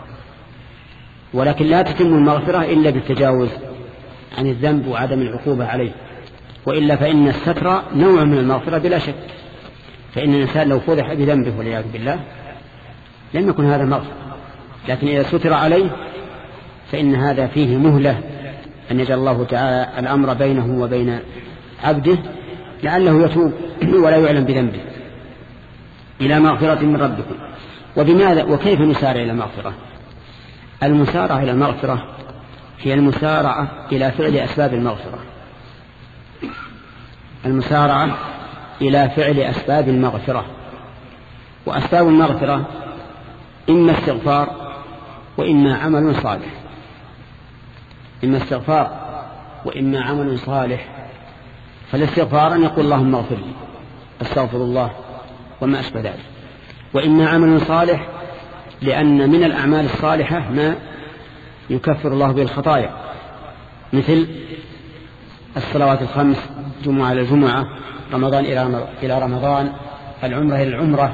ولكن لا تتم المغفرة إلا بالتجاوز عن الذنب وعدم العقوبة عليه، وإلا فإن الستر نوع من المغفرة بلا شك. فإن الإنسان لو فضح بذنبه والعياذ بالله لم يكن هذا مغفرة، لكن إذا ستر عليه فإن هذا فيه مهلة أن يجعل الله تعالى الأمر بينه وبين عبده لعله يتوب ولا يعلم بذنبه. إلى مغفرة من ربكم. وبماذا وكيف نسارع إلى المغفرة؟ المسارعة إلى المغفرة هي المسارعة إلى فعل أسباب المغفرة. المسارعة إلى فعل أسباب المغفرة. وأسباب المغفرة إما استغفار وإما عمل صالح. إما استغفار وإما عمل صالح. فالاستغفار أن يقول اللهم اغفر لي أستغفر الله وما أشبه ذلك. وإما عمل صالح لأن من الأعمال الصالحة ما يكفر الله به الخطايا، مثل الصلوات الخمس، جمعة إلى الجمعة، رمضان إلى رمضان، العمرة إلى العمرة.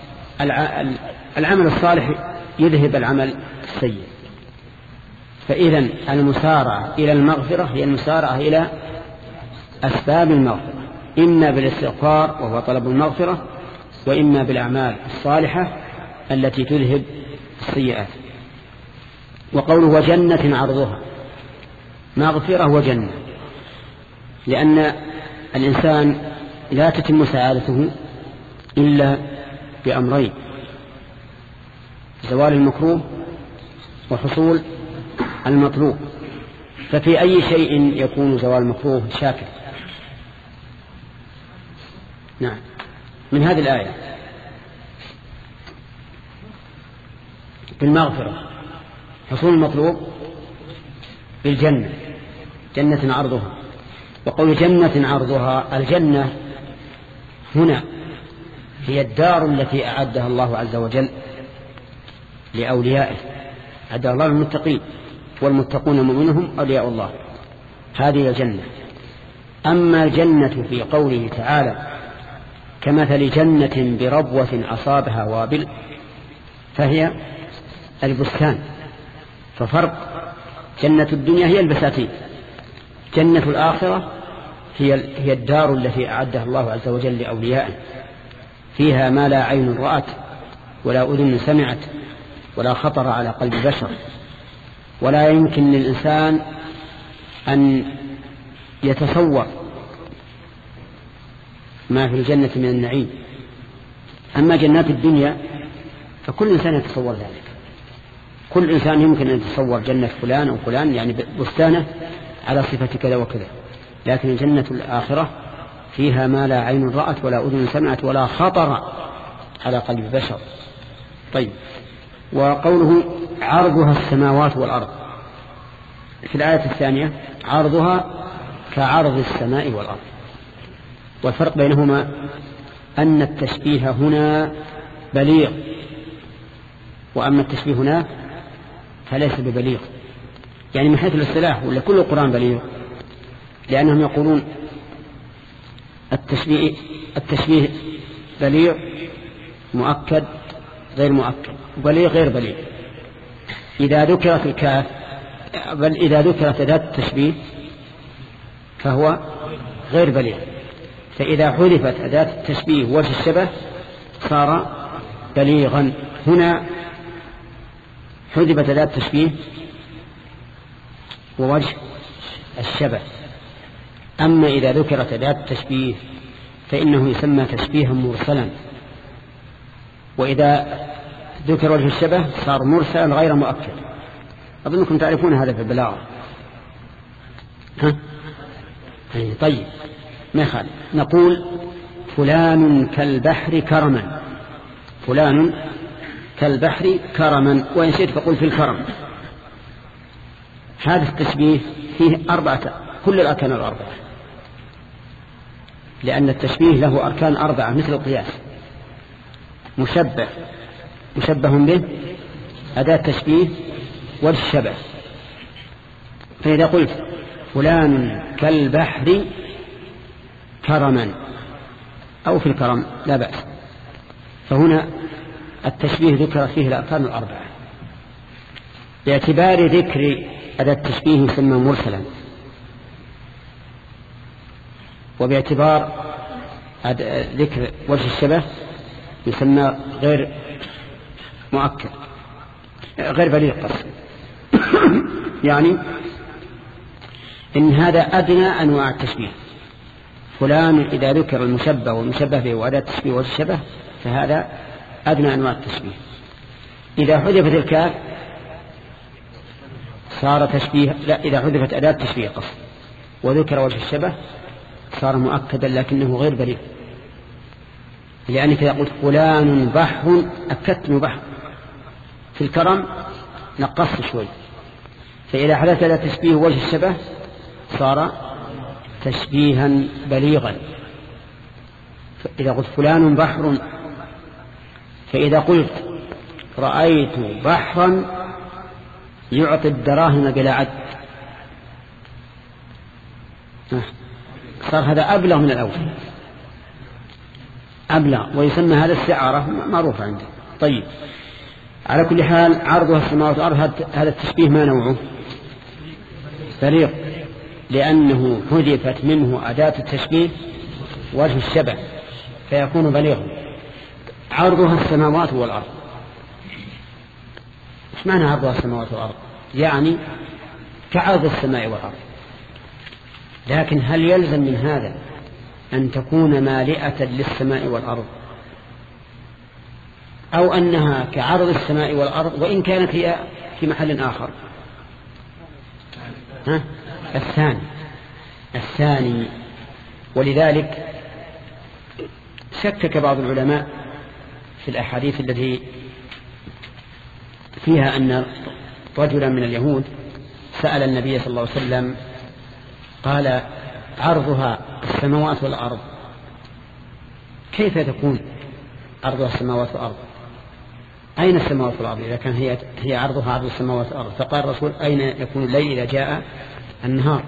العمل الصالح يذهب العمل السيء. فإذن المسارعة إلى المغفرة هي المسارعة إلى أسباب المغفرة، إما بالاستغفار وهو طلب المغفرة، وإما بالأعمال الصالحة التي تذهب السيئات. وقوله وجنة عرضها، مغفرة وجنة، لأن الإنسان لا تتم سعادته إلا بأمرين: زوال المكروه وحصول المطلوب. ففي أي شيء يكون زوال مكروه شاكر؟ نعم، من هذه الآية بالمغفرة حصول المطلوب بالجنة، جنة عرضها. وقول جنة عرضها، الجنة هنا هي الدار التي أعدها الله عز وجل لأوليائه، أعدها الله للمتقين، والمتقون منهم أولياء الله، هذه الجنة. أما الجنة في قوله تعالى كمثل جنة بربوة أصابها وابل، فهي البستان. ففرق جنة الدنيا هي البساتين، جنة الآخرة هي هي الدار التي أعدها الله عز وجل لأوليائه، فيها ما لا عين رأت ولا أذن سمعت ولا خطر على قلب بشر، ولا يمكن للإنسان أن يتصور ما في الجنة من النعيم. أما جنات الدنيا فكل إنسان يتصور ذلك، كل إنسان يمكن أن يتصور جنة فلان أو فلان، يعني بستانه على صفة كذا وكذا. لكن الجنة الآخرة فيها ما لا عين رأت ولا أذن سمعت ولا خطر على قلب بشر. طيب، وقوله عرضها السماوات والأرض في الآية الثانية عرضها كعرض السماء والأرض. والفرق بينهما أن التشبيه هنا بليغ، وأما التشبيه هنا فليس ببليغ، يعني من حيث الاصطلاح ولا كل القرآن بليغ، لأنهم يقولون التشبيه التشبيه بليغ مؤكد غير مؤكد، بليغ غير بليغ. إذا ذكرت الكاف بل إذا ذكرت أداة التشبيه فهو غير بليغ، فإذا حذفت أداة التشبيه وجه الشبه صار بليغا. هنا حذفت أداة التشبيه ووجه الشبه. أما إذا ذكرت أداة التشبيه فإنه يسمى تشبيها مرسلا، وإذا ذكر وجه الشبه صار مرسلا غير مؤكد. أظنكم تعرفون هذا في البلاغة. ها؟ طيب، ما يخالف نقول فلان كالبحر كرما، فلان كالبحر كرما، وإن شئت فقل في الكرم. هذا التشبيه فيه أربعة، كل الأركان الأربعة، لأن التشبيه له أركان أربعة مثل القياس. مشبه مشبه به أداة تشبيه والشبه. فإذا قلت فلان كالبحر كرما أو في الكرم لا بأس، فهنا التشبيه ذكر فيه الأركان الأربعة. باعتبار ذكر أداة التشبيه يسمى مرسلا، وباعتبار ذكر وجه الشبه يسمى غير مؤكد غير بليغ قصد. يعني إن هذا أدنى أنواع التشبيه. فلان إذا ذكر المشبه والمشبه به وأداة التشبيه والشبه فهذا أدنى أنواع التشبيه. إذا حذفت الكاف صار تشبيه، لا، إذا حذفت أداة التشبيه قصد وذكر وجه الشبه صار مؤكدا لكنه غير بليغ. لأنك إذا قلت فلان بحر أكدت بحر، في الكرم نقصت شوي، فإذا حدث له تشبيه وجه الشبه صار تشبيها بليغا. إذا قلت فلان بحر، فإذا قلت رأيت بحرا يعطي الدراهم بلا عد صار هذا أبلغ من الأول، أبلغ، ويسمى هذا استعارة معروفة عنده. طيب، على كل حال عرضها السماوات والأرض هذا التشبيه ما نوعه؟ بليغ، لأنه حذفت منه أداة التشبيه وجه الشبه فيكون بليغا. عرضها السماوات والأرض، ايش معنى عرضها السماوات والأرض؟ يعني كعرض السماء والأرض. لكن هل يلزم من هذا أن تكون مالئة للسماء والأرض، أو أنها كعرض السماء والأرض وإن كانت هي في محل آخر؟ ها؟ الثاني الثاني ولذلك شكك بعض العلماء في الأحاديث التي فيها أن رجلا من اليهود سأل النبي صلى الله عليه وسلم قال عرضها السماوات والأرض كيف تكون عرضها السماوات والأرض؟ أين السماوات والأرض إذا كان هي, هي عرضها عرض السماوات والأرض؟ فقال الرسول أين يكون الليل إذا جاء النهار؟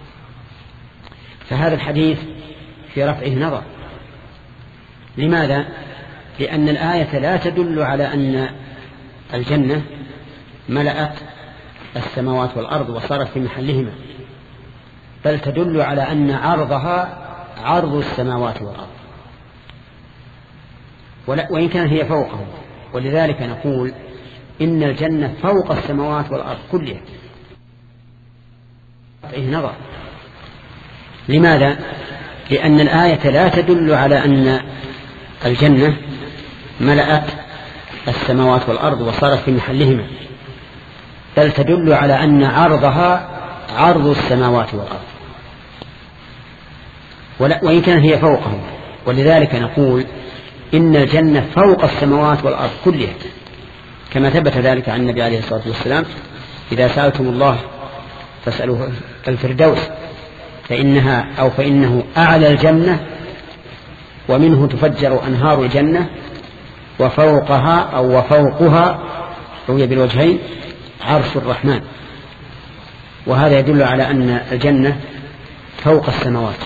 فهذا الحديث في رفعه نظر. لماذا؟ لأن الآية لا تدل على أن الجنة ملأت السماوات والأرض وصارت في محلهما، بل تدل على أن عرضها عرض السماوات والأرض، وإن كان هي فوقهم. ولذلك نقول إن الجنة فوق السماوات والأرض كلها. فيه نظر. لماذا؟ لأن الآية لا تدل على أن الجنة ملأت السماوات والأرض وصارت في محلهما، بل تدل على أن عرضها عرض السماوات والأرض، وإن كان هي فوقهم. ولذلك نقول إن الجنة فوق السماوات والأرض كلها، كما ثبت ذلك عن النبي عليه الصلاة والسلام: إذا سألتم الله فاسألوه الفردوس فإنها أو فإنه أعلى الجنة ومنه تفجر أنهار الجنة وفوقها أو وفوقها روي بالوجهين عرش الرحمن. وهذا يدل على أن الجنة فوق السماوات،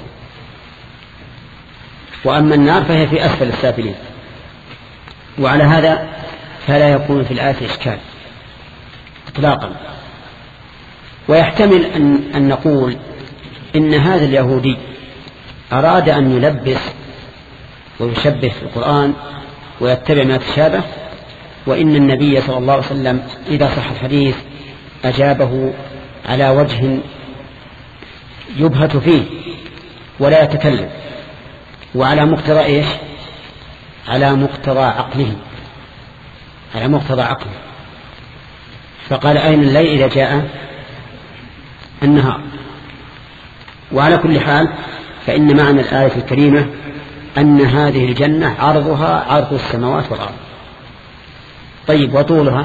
وأما النار فهي في أسفل السافلين. وعلى هذا فلا يكون في الآية إشكال إطلاقا. ويحتمل أن, أن نقول إن هذا اليهودي أراد أن يلبس ويشبه في القرآن ويتبع ما تشابه، وإن النبي صلى الله عليه وسلم إذا صح الحديث أجابه على وجه يبهت فيه ولا يتكلم، وعلى مقتضى إيش؟ على مقتضى عقله على مقتضى عقله فقال: أين الليل إذا جاء النهار؟ وعلى كل حال فإن معنى الآية الكريمة أن هذه الجنة عرضها عرض السماوات والأرض. طيب، وطولها؟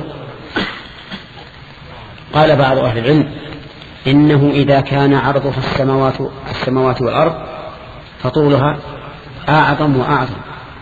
قال بعض أهل العلم إنه إذا كان عرضها السماوات, السماوات والأرض فطولها أعظم وأعظم،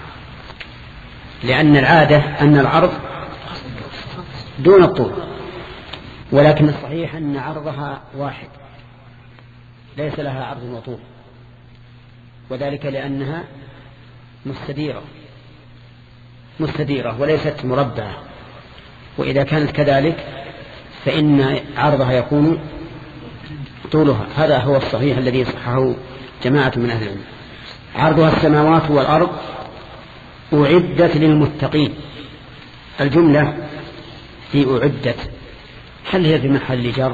لأن العادة أن العرض دون الطول، ولكن الصحيح أن عرضها واحد ليس لها عرض وطول، وذلك لأنها مستديرة مستديرة وليست مربعة. وإذا كانت كذلك فإن عرضها يكون طولها. هذا هو الصحيح الذي صححه جماعة من أهل العلم. عرضها السماوات والأرض أعدت للمتقين. الجملة في أعدت هل هي في محل جر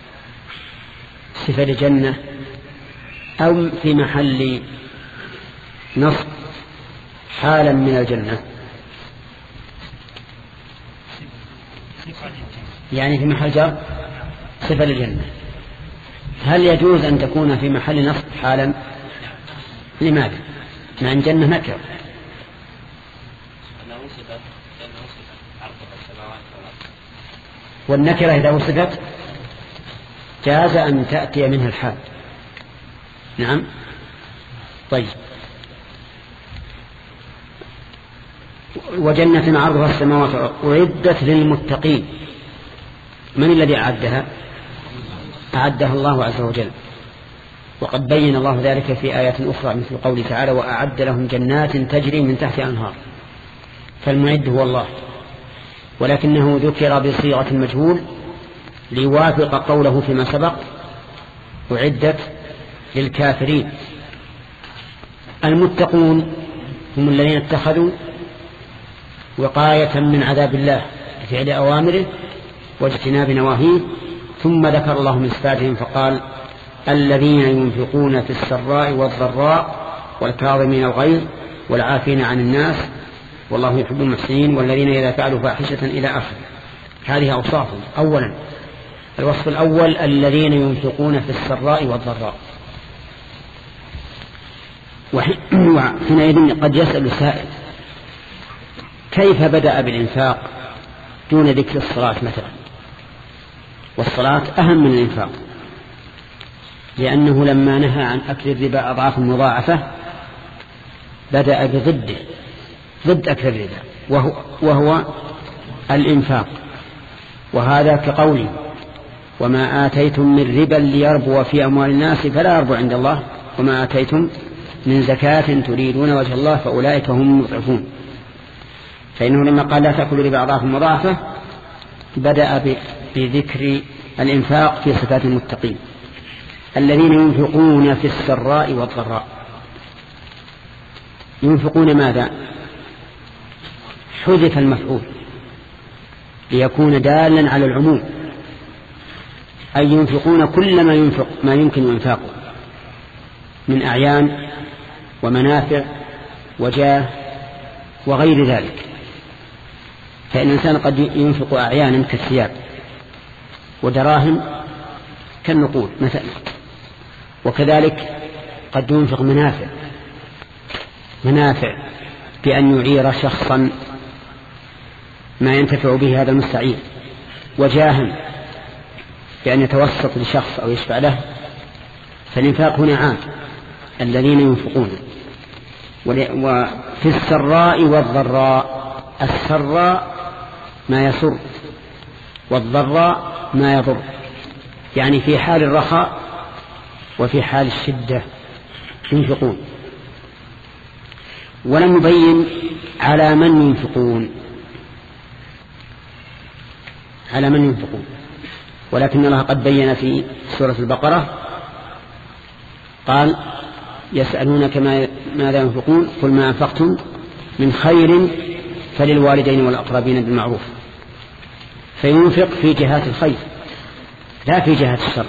صفة لجنة أو في محل نصب حالا من الجنة؟ يعني في محل جر صفة للجنة. هل يجوز أن تكون في محل نصب حالا؟ لماذا؟ مع أن جنة نكرة. والنكرة إذا وصفت جاز أن تأتي منها الحال. نعم. طيب، وجنة عرضها السماوات أعدت للمتقين. من الذي أعدها؟ أعدها الله عز وجل، وقد بين الله ذلك في آيات أخرى مثل قوله تعالى: وأعد لهم جنات تجري من تحت أنهار. فالمعد هو الله، ولكنه ذكر بصيغة المجهول ليوافق قوله فيما سبق: أعدت للكافرين. المتقون هم الذين اتخذوا وقاية من عذاب الله بفعل أوامره واجتناب نواهيه. ثم ذكر الله من صفاتهم فقال: الذين ينفقون في السراء والضراء والكاظمين الغيظ والعافين عن الناس والله يحب المحسنين والذين إذا فعلوا فاحشة إلى آخره. هذه أوصاف. أولا الوصف الأول الذين ينفقون في السراء والضراء. وحينئذ قد يسأل سائل كيف بدأ بالإنفاق دون ذكر الصلاة مثلا؟ والصلاة أهم من الإنفاق، لأنه لما نهى عن أكل الربا أضعاف مضاعفة بدأ بضده، ضد أكل الربا وهو, وهو الإنفاق. وهذا كقوله وما آتيتم من ربا ليربو في أموال الناس فلا يربو عند الله وما آتيتم من زكاة تريدون وجه الله فأولئك هم المضعفون. فإنه لما قال لا تأكلوا ربا أضعاف مضاعفة بدأ بذكر الإنفاق في صفات المتقين الذين ينفقون في السراء والضراء. ينفقون ماذا؟ حذف المفعول ليكون دالا على العموم، أي ينفقون كل ما ينفق ما يمكن إنفاقه من أعيان ومنافع وجاه وغير ذلك. فإن الإنسان قد ينفق أعيانا كالثياب ودراهم كالنقود مثلا، وكذلك قد ينفق منافع منافع بأن يعير شخصا ما ينتفع به هذا المستعير، وجاها بأن يتوسط لشخص أو يشفع له. فالإنفاق هنا عام الذين ينفقون. وفي السراء والضراء، السراء ما يسر والضراء ما يضر، يعني في حال الرخاء وفي حال الشدة ينفقون. ولم يبين على من ينفقون على من ينفقون ولكن الله قد بين في سورة البقرة قال يسألونك ماذا ينفقون قل ما أنفقتم من خير فللوالدين والأقربين بالمعروف. فينفق في جهات الخير لا في جهات الشر،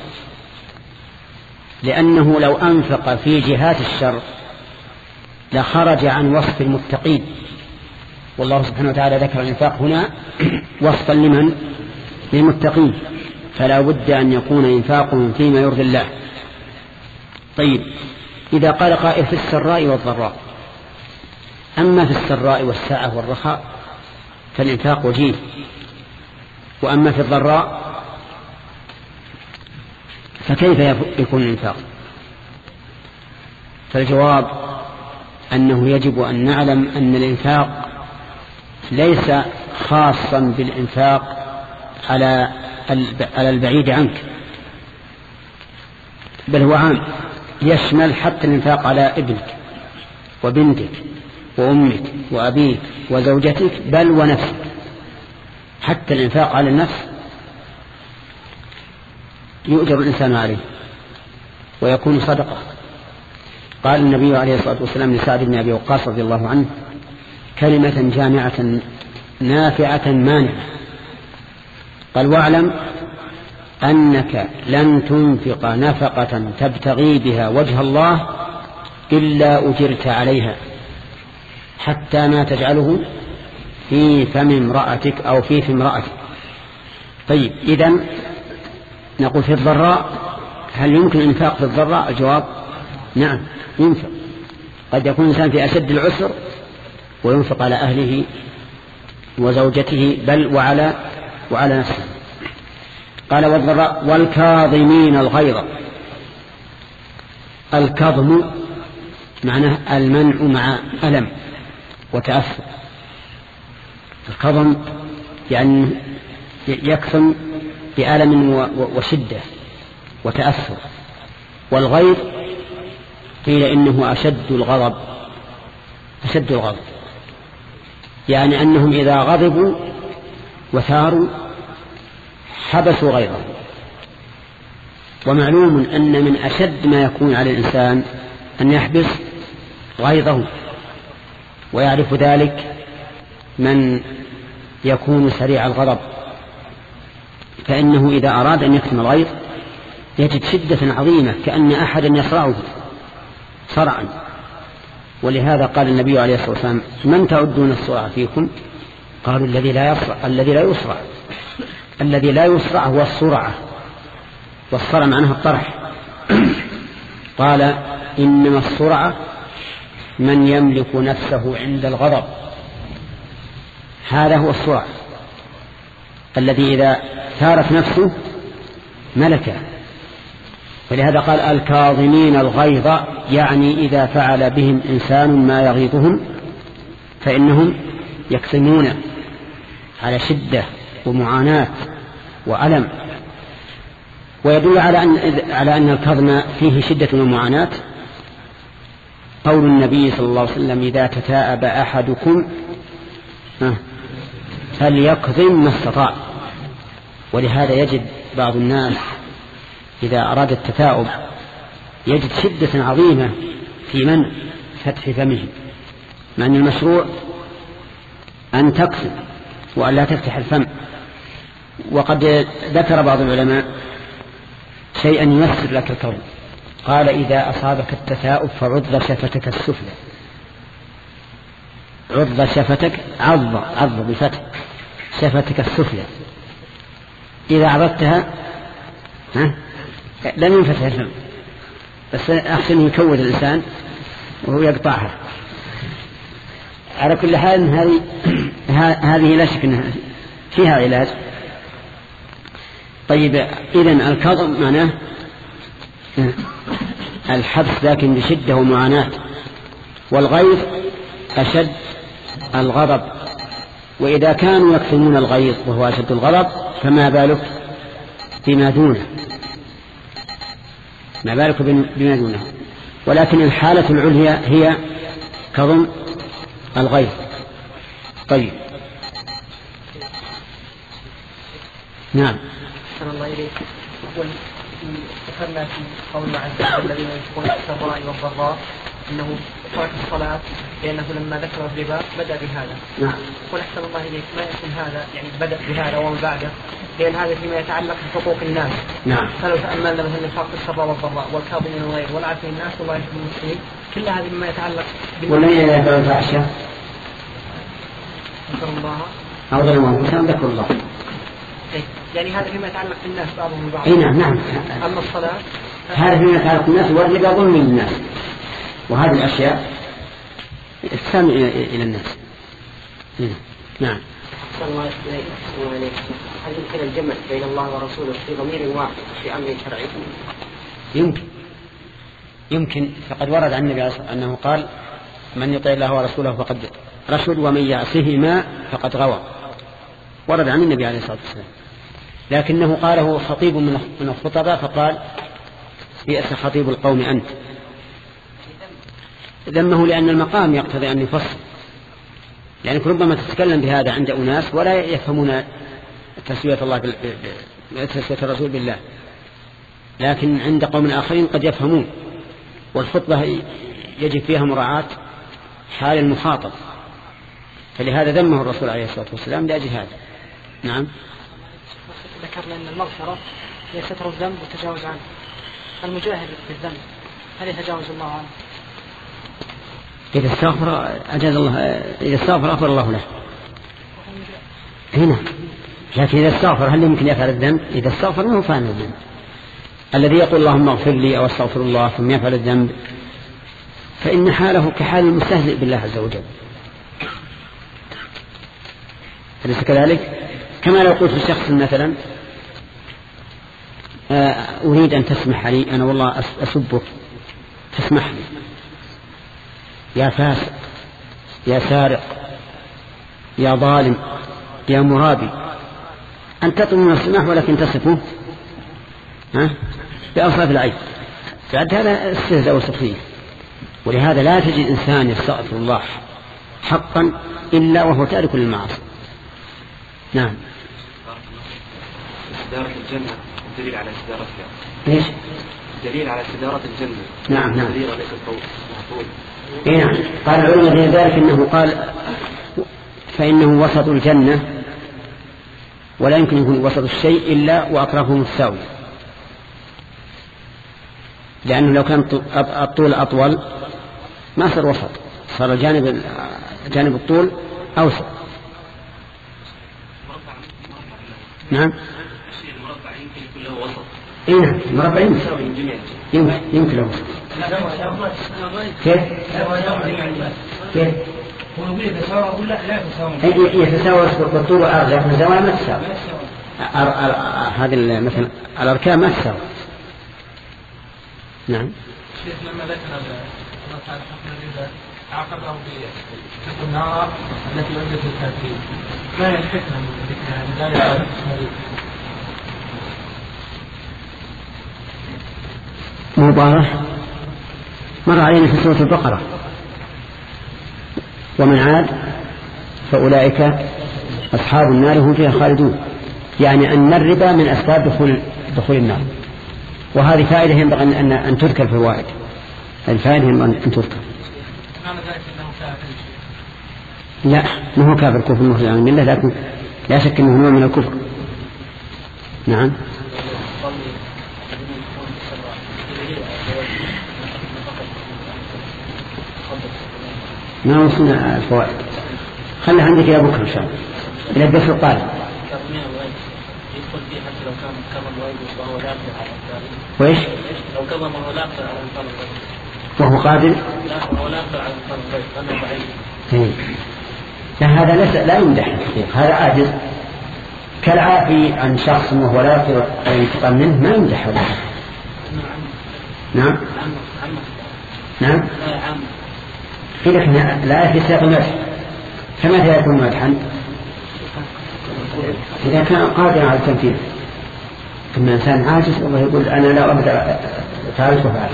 لأنه لو أنفق في جهات الشر لخرج عن وصف المتقين، والله سبحانه وتعالى ذكر الإنفاق هنا وصفا لمن؟ للمتقين، فلا بد أن يكون إنفاقهم فيما يرضي الله. طيب، إذا قال قائل في السراء والضراء، أما في السراء والسعة والرخاء فالإنفاق وجيه، وأما في الضراء فكيف يكون الإنفاق؟ فالجواب أنه يجب أن نعلم أن الإنفاق ليس خاصا بالإنفاق على على البعيد عنك، بل هو عام يشمل حتى الإنفاق على ابنك وبنتك وأمك وأبيك وزوجتك بل ونفسك. حتى الإنفاق على النفس يؤجر الإنسان عليه ويكون صدقة. قال النبي عليه الصلاة والسلام لسعد بن أبي وقاص رضي الله عنه كلمة جامعة نافعة مانعة، قال واعلم أنك لن تنفق نفقة تبتغي بها وجه الله إلا أجرت عليها حتى ما تجعله في فم امرأتك أو في فم امرأتك. طيب، إذن نقول في الضراء هل يمكن الإنفاق في الضراء؟ الجواب نعم ينفق. قد يكون الإنسان في أشد العسر وينفق على أهله وزوجته بل وعلى وعلى نفسه. قال والضراء والكاظمين الغيظ. الكظم معناه المنع مع ألم وتأثر. الكظم يعني يكظم بألم وشدة وتأثر. والغيظ قيل إنه أشد الغضب أشد الغضب يعني أنهم إذا غضبوا وثاروا حبسوا غيظهم. ومعلوم أن من أشد ما يكون على الإنسان أن يحبس غيظه، ويعرف ذلك من يكون سريع الغضب، فإنه إذا أراد أن يكتم الغيظ يجد شدة عظيمة كأن أحدا يصرعه صرعا. ولهذا قال النبي عليه الصلاة والسلام من تعدون الصرع فيكم؟ قالوا الذي لا يصرع الذي لا يصرع الذي لا يصرع هو الصرعة والصرع معناه الطرح. قال إنما السرعة من يملك نفسه عند الغضب، هذا هو السرعة الذي إذا ثارت نفسه ملكها. ولهذا قال الكاظمين الغيظ، يعني إذا فعل بهم إنسان ما يغيظهم فإنهم يكظمون على شدة ومعاناة وألم. ويدل على أن, على أن الكظم فيه شدة ومعاناة قول النبي صلى الله عليه وسلم إذا تثاءب أحدكم فليكظم ما استطاع. ولهذا يجد بعض الناس إذا أراد التثاؤب يجد شدة عظيمة في منع فتح فمه، مع أن المشروع أن تكظم وأن لا تفتح الفم. وقد ذكر بعض العلماء شيئا ييسر لك الكظم، قال إذا أصابك التثاؤب فعض شفتك السفلى، عض شفتك، عض عض بفتح شفتك السفلى، إذا عضتها ها لم ينفتح الفم، بس أحسن يكود الإنسان وهو يقطعها. على كل حال هذه هذه لا شك أنها فيها علاج. طيب إذن الكظم معناه الحبس لكن بشدة ومعاناة، والغيظ أشد الغضب، وإذا كانوا يكظمون الغيظ وهو أشد الغضب فما بالك بما دونه، ما بالك بما دونه. ولكن الحالة العليا هي كظم الغيظ. طيب نعم. أحسن الله إليك. ذكرنا في قولنا عز وجل الذين ينفقون في السراء والضراء أنه ترك الصلاة لأنه لما ذكر الربا بدأ بهذا. نعم. قل أحسن الله إليك ما يكون هذا يعني بدأ بهذا ومن بعده، لأن هذا فيما يتعلق بحقوق الناس. نعم. فلو تأملنا مثل النفاق في السراء والضراء والكاظمين الغيظ والعافين الناس والله يحب المسلمين، كل هذه مما يتعلق والذين يفعلون الفاحشة ذكر الله أو ظلموا أنفسهم ذكروا الله. يعني هذا فيما يتعلق بالناس بعضهم ببعض. اي نعم نعم. أما الصلاة هذا فيما يتعلق بالناس والربا ظلم للناس، وهذه الأشياء تسمع إلى الناس. نعم. صلى الله عليه. هل يمكن الجمع بين الله ورسوله في ضمير واحد في أمر شرعي؟ يمكن يمكن فقد ورد عن النبي أنه قال من يطيع الله ورسوله فقد رشد ومن يعصهما فقد غوى، ورد عن النبي عليه الصلاة والسلام. لكنه قاله خطيب من الخطباء فقال بئس خطيب القوم أنت، ذمه لأن المقام يقتضي أن يفصل، لأنك ربما تتكلم بهذا عند أناس ولا يفهمون تسوية الله بال... تسوية الرسول بالله، لكن عند قوم آخرين قد يفهمون، والخطبة يجب فيها مراعاة حال المخاطب، فلهذا ذمه الرسول عليه الصلاة والسلام لأجل هذا. نعم. ذكرنا أن المغفرة هي ستر الذنب والتجاوز عنه. المجاهر بالذنب هل يتجاوز الله عنه؟ إذا استغفر أجاز الله، إذا استغفر أغفر الله له هنا. لكن إذا استغفر هل يمكن يفعل الذنب؟ إذا استغفر ما هو فاعل الذنب. الذي يقول اللهم اغفر لي أو استغفر الله ثم يفعل الذنب فإن حاله كحال المستهزئ بالله عز وجل، أليس كذلك؟ كما لو قلت لشخص مثلا أريد أن تسمح لي، أنا والله أسبك تسمح لي، يا فاسق يا سارق يا ظالم يا مرابي، أن تطلب من السماح ولكن تصفه بأوصاف العيب، بعد هذا استهزاء وسخرية. ولهذا لا تجد إنسان يستغفر الله حقا إلا وهو تارك للمعاصي. نعم. استدارة الجنة دليل على استدارتها. ليش؟ دليل على استدارة الجنة. نعم نعم. دليل على الطول. إيه نعم. قال العلماء في ذلك إنه قال فإنه وسط الجنة ولا يمكن يكون وسط الشيء إلا وأطرافه متساوية، لأنه لو كان الطول أطول ما صار وسط، صار جانب جانب الطول أوسط. نعم. الشيء المربع يمكن يكون له وسط. إيه مربعين يمكن يمكن لو كيف كيف هو يقول يتساوى أقول لا لا يتساوى يتساوى بالطول والعرض لكن الزوايا ما تساوي. هذه مثلا الأركان ما تساوي. نعم. شيخ لما ذكر الله تعالى حكم الربا عاقبه بالنار التي وجدت الكافرين. ما هي الحكمة من ذلك؟ مباراه مر علينا في سورة البقرة ومن عاد فأولئك أصحاب النار هم فيها خالدون، يعني أن الربا من أسباب دخول دخول النار. وهذه فائدة ينبغي أن أن تذكر في الفوائد. الفائدة ينبغي أن تذكر. لا ما هو كافر كفر مخرج عن الملة، لكن لا شك أنه نوع من الكفر. نعم. ما وصلنا الفوائد، خلها عندك يا بكرة إن شاء الله إلى الدرس القادم. وإيش؟ لو كظم وهو لا يقدر على الطلب وهو قادر لا وهو لا يقدر على الطلب لأنه ضعيف. لا هذا ليس لا يمدح الحقيقة، هذا عاجز كالعافي عن شخص وهو لا يقدر على الانتقام منه، ما يمدح هذا. نعم نعم في لك لا في سياق المدح، فمتى يكون مدحا؟ إذا كان قادرا على التنفيذ. كما إنسان عاجز والله يقول أنا لا أقدر فعلت وفعلت.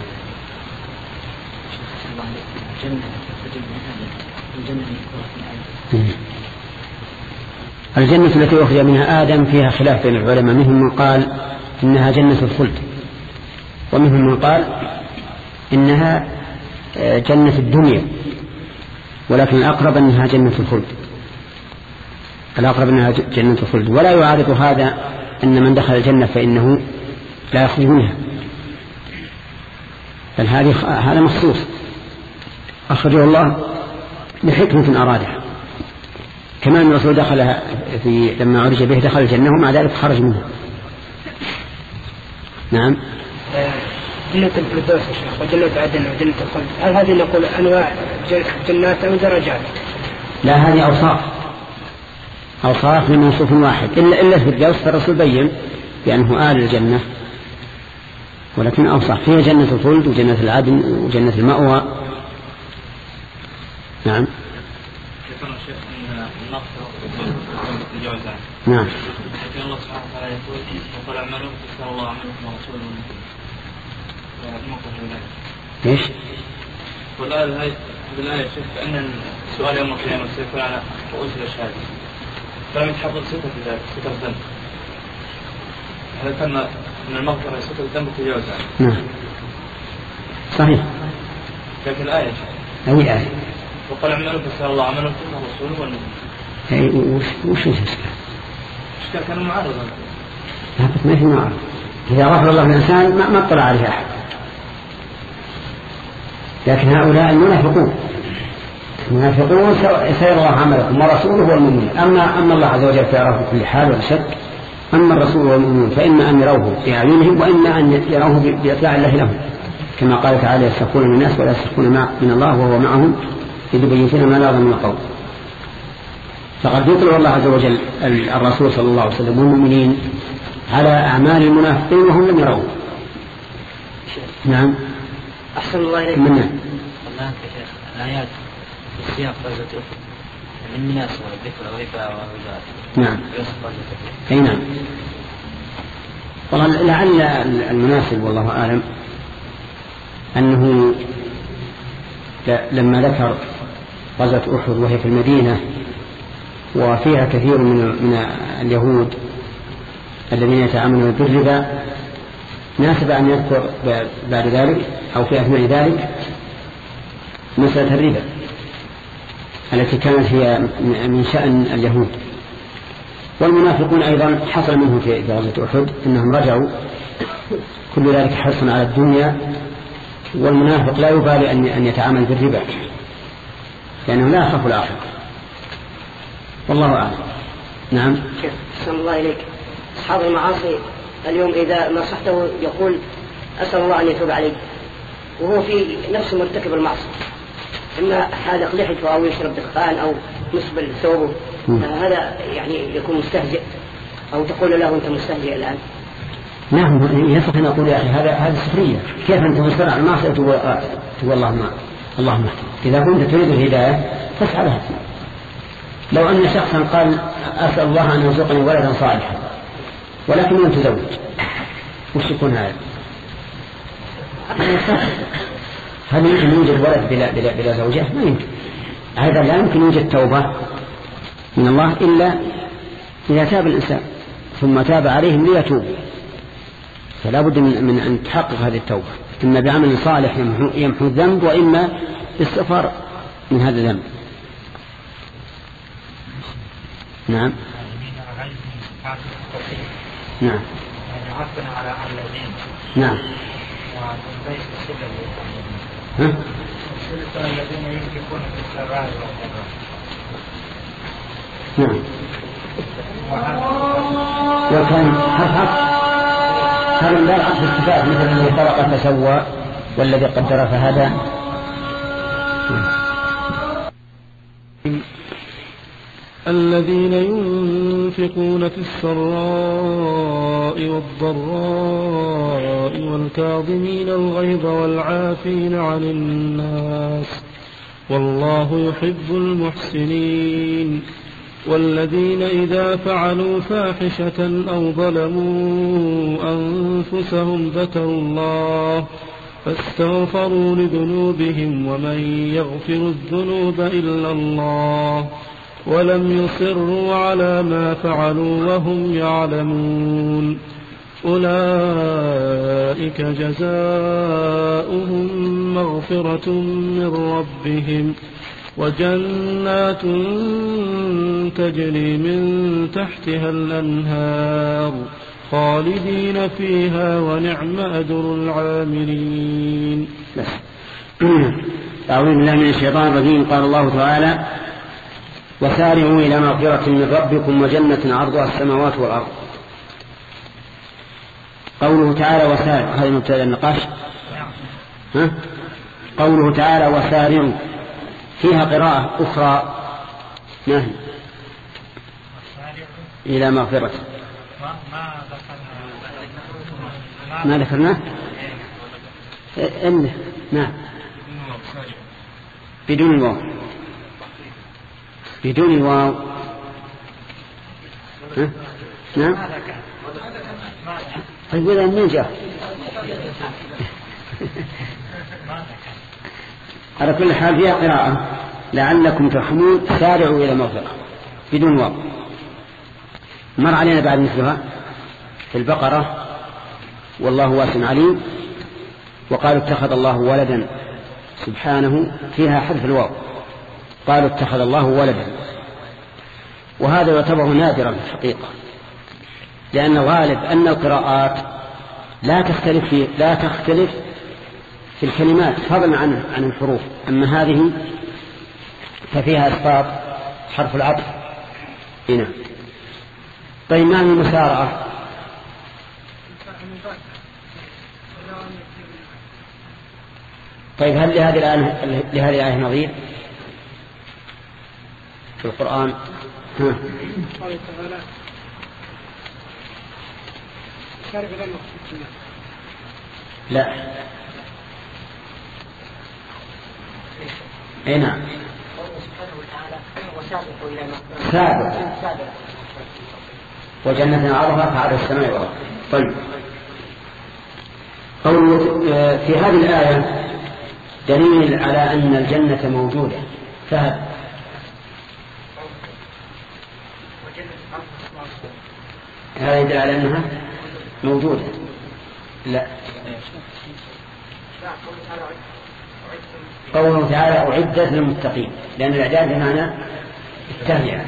الجنة التي أخرج منها آدم فيها خلاف بين العلماء، منهم من قال إنها جنة الخلد، ومنهم من قال إنها جنة الدنيا، ولكن الأقرب أنها جنة الخلد، الأقرب أنها جنة الخلد. ولا يعارض هذا أن من دخل الجنة فإنه لا يخرج منها، بل هذا مخصوص أخرجه الله لحكمة أرادها، كما أن الرسول دخل في لما عرج به دخل الجنة ومع ذلك خرج منها. نعم. جنة الفردوس وجنة عدن وجنة الخلد، هل هذه نقول أنواع جنات أو درجات؟ لا هذه أوصاف، أوصاف من موصوف واحد، إلا إلا الفردوس فالرسول بين بأنه آل الجنة، ولكن أوصاف فيها جنة الخلد وجنة العدن وجنة المأوى. نعم. نعم. الله سبحانه وتعالى يقول وقال اعملوا فسأل الله عملكم ورسوله ايش؟ والآية هاي بالآية شوف أن السؤال يوم القيامة سيكون على رؤوس الأشهاد، فلم يتحقق ستة في ذلك ستة الذنب. هذا كان من المغفرة ستة الذنب تجاوز عنه. نعم صحيح. لكن الآية أي آية؟ وقال اعملوا فسأل الله عملكم ورسوله والمؤمنين. أي وش وش الإشكال؟ الإشكال كان معارضا. لا بس ما في معارض. إذا غفر الله الإنسان ما ما اطلع عليه أحد. لكن هؤلاء المنافقون المنافقون سيرى الله عملكم ورسوله والمؤمنون. أما أما الله عز وجل فيراه في كل حال ولا شك. أما الرسول والمؤمنون فإما أن يروه بأعينهم وإما أن يروه بإطلاع الله لهم، كما قال تعالى يستخفون من الناس ولا يستخفون من الله وهو معهم إذ يبيتون ما لا من القول. فقد يطلع الله عز وجل الرسول صلى الله عليه وسلم والمؤمنين على أعمال المنافقين وهم لم يروه. نعم. أحسن الله إليك. من الله يا شيخ الآيات في السياق غزوة أحد من مناسبة ذكر الربا والربا. نعم. أي نعم. والله لعل المناسب والله أعلم أنه لما ذكر غزوة أحد وهي في المدينة وفيها كثير من من اليهود الذين يتعاملون بالربا، ناسب أن يذكر بعد ذلك أو في أثناء ذلك مسألة الربا التي كانت هي من شأن اليهود. والمنافقون أيضا حصل منهم في غزوة أحد أنهم رجعوا، كل ذلك حرص على الدنيا، والمنافق لا يبالي أن يتعامل بالربا لأنه لا يخاف الآخرة. والله أعلم. نعم. أحسن الله إليك. أصحاب المعاصي اليوم إذا نصحته يقول أسأل الله أن يتوب عليك وهو في نفسه مرتكب المعصية، إما حالق لحيته أو يشرب دخان أو مسبل ثوبه، هذا يعني يكون مستهزئ، أو تقول له أنت مستهزئ الآن. نعم يصح أن أقول يا أخي هذا هذا سخرية، كيف أنت مصر على المعصية تقول اللهم اللهم إذا كنت تريد الهداية فاسعى لها. لو أن شخصا قال أسأل الله أن يرزقني ولدا صالحا ولكن لم تزوج، وش يكون هذا؟ هل يمكن يوجد ولد بلا, بلا, بلا زوجة؟ ما يمكن. هذا لا يمكن يوجد توبة من الله إلا إذا تاب الإنسان ثم تاب عليهم ليتوبوا، فلا بد من, من أن تحقق هذه التوبة، إما بعمل صالح يمحو, يمحو الذنب، وإما باستغفار من هذا الذنب. نعم نعم نعم ها؟ الذين ينفقون في السراء نعم. وكان حرف هل لا عطف استفاء مثل الذي خلق فسوى والذي قدر فهدى. الذين ينفقون في السراء والضراء والكاظمين الغيظ والعافين عن الناس والله يحب المحسنين. والذين إذا فعلوا فاحشة أو ظلموا أنفسهم ذكروا الله فاستغفروا لذنوبهم ومن يغفر الذنوب إلا الله ولم يصروا على ما فعلوا وهم يعلمون أولئك جزاؤهم مغفرة من ربهم وجنات تجري من تحتها الأنهار خالدين فيها ونعم أجر العاملين. أعوذ بالله من الشيطان الرجيم. قال الله تعالى وسارعوا إلى مغفرة من ربكم وجنة عرضها السماوات والأرض. قوله تعالى وسارعوا هذا مبتدأ النقاش. ها؟ قوله تعالى وسارعوا فيها قراءة أخرى نهي إلى مغفرة ما ذكرناه إنه نعم بدون الواو بدون الواو نعم طيب إذا من جاء على كل حال فيها قراءة لعلكم ترحمون سارعوا إلى مغفرة بدون واو. مر علينا بعد مثلها في البقرة والله واسع عليم وقالوا اتخذ الله ولدا سبحانه فيها حذف الواو قالوا اتخذ الله ولدا، وهذا يعتبر نادرا في الحقيقة لأن الغالب أن القراءات لا تختلف في لا تختلف في الكلمات فضلا عن عن الحروف، أما هذه ففيها إسقاط حرف العطف هنا. طيب ما من المسارعة؟ طيب هل لهذه الآية لهذه الآية نظير في القرآن؟ ها. لا اي نعم سابق وجنة عرضها كعرض السماء والأرض. طيب قوله في هذه الآية دليل على أن الجنة موجودة فهد هذا يدل على أنها موجودة. لا قوله تعالى أعدت للمتقين لأن الإعداد بمعنى التهيئة.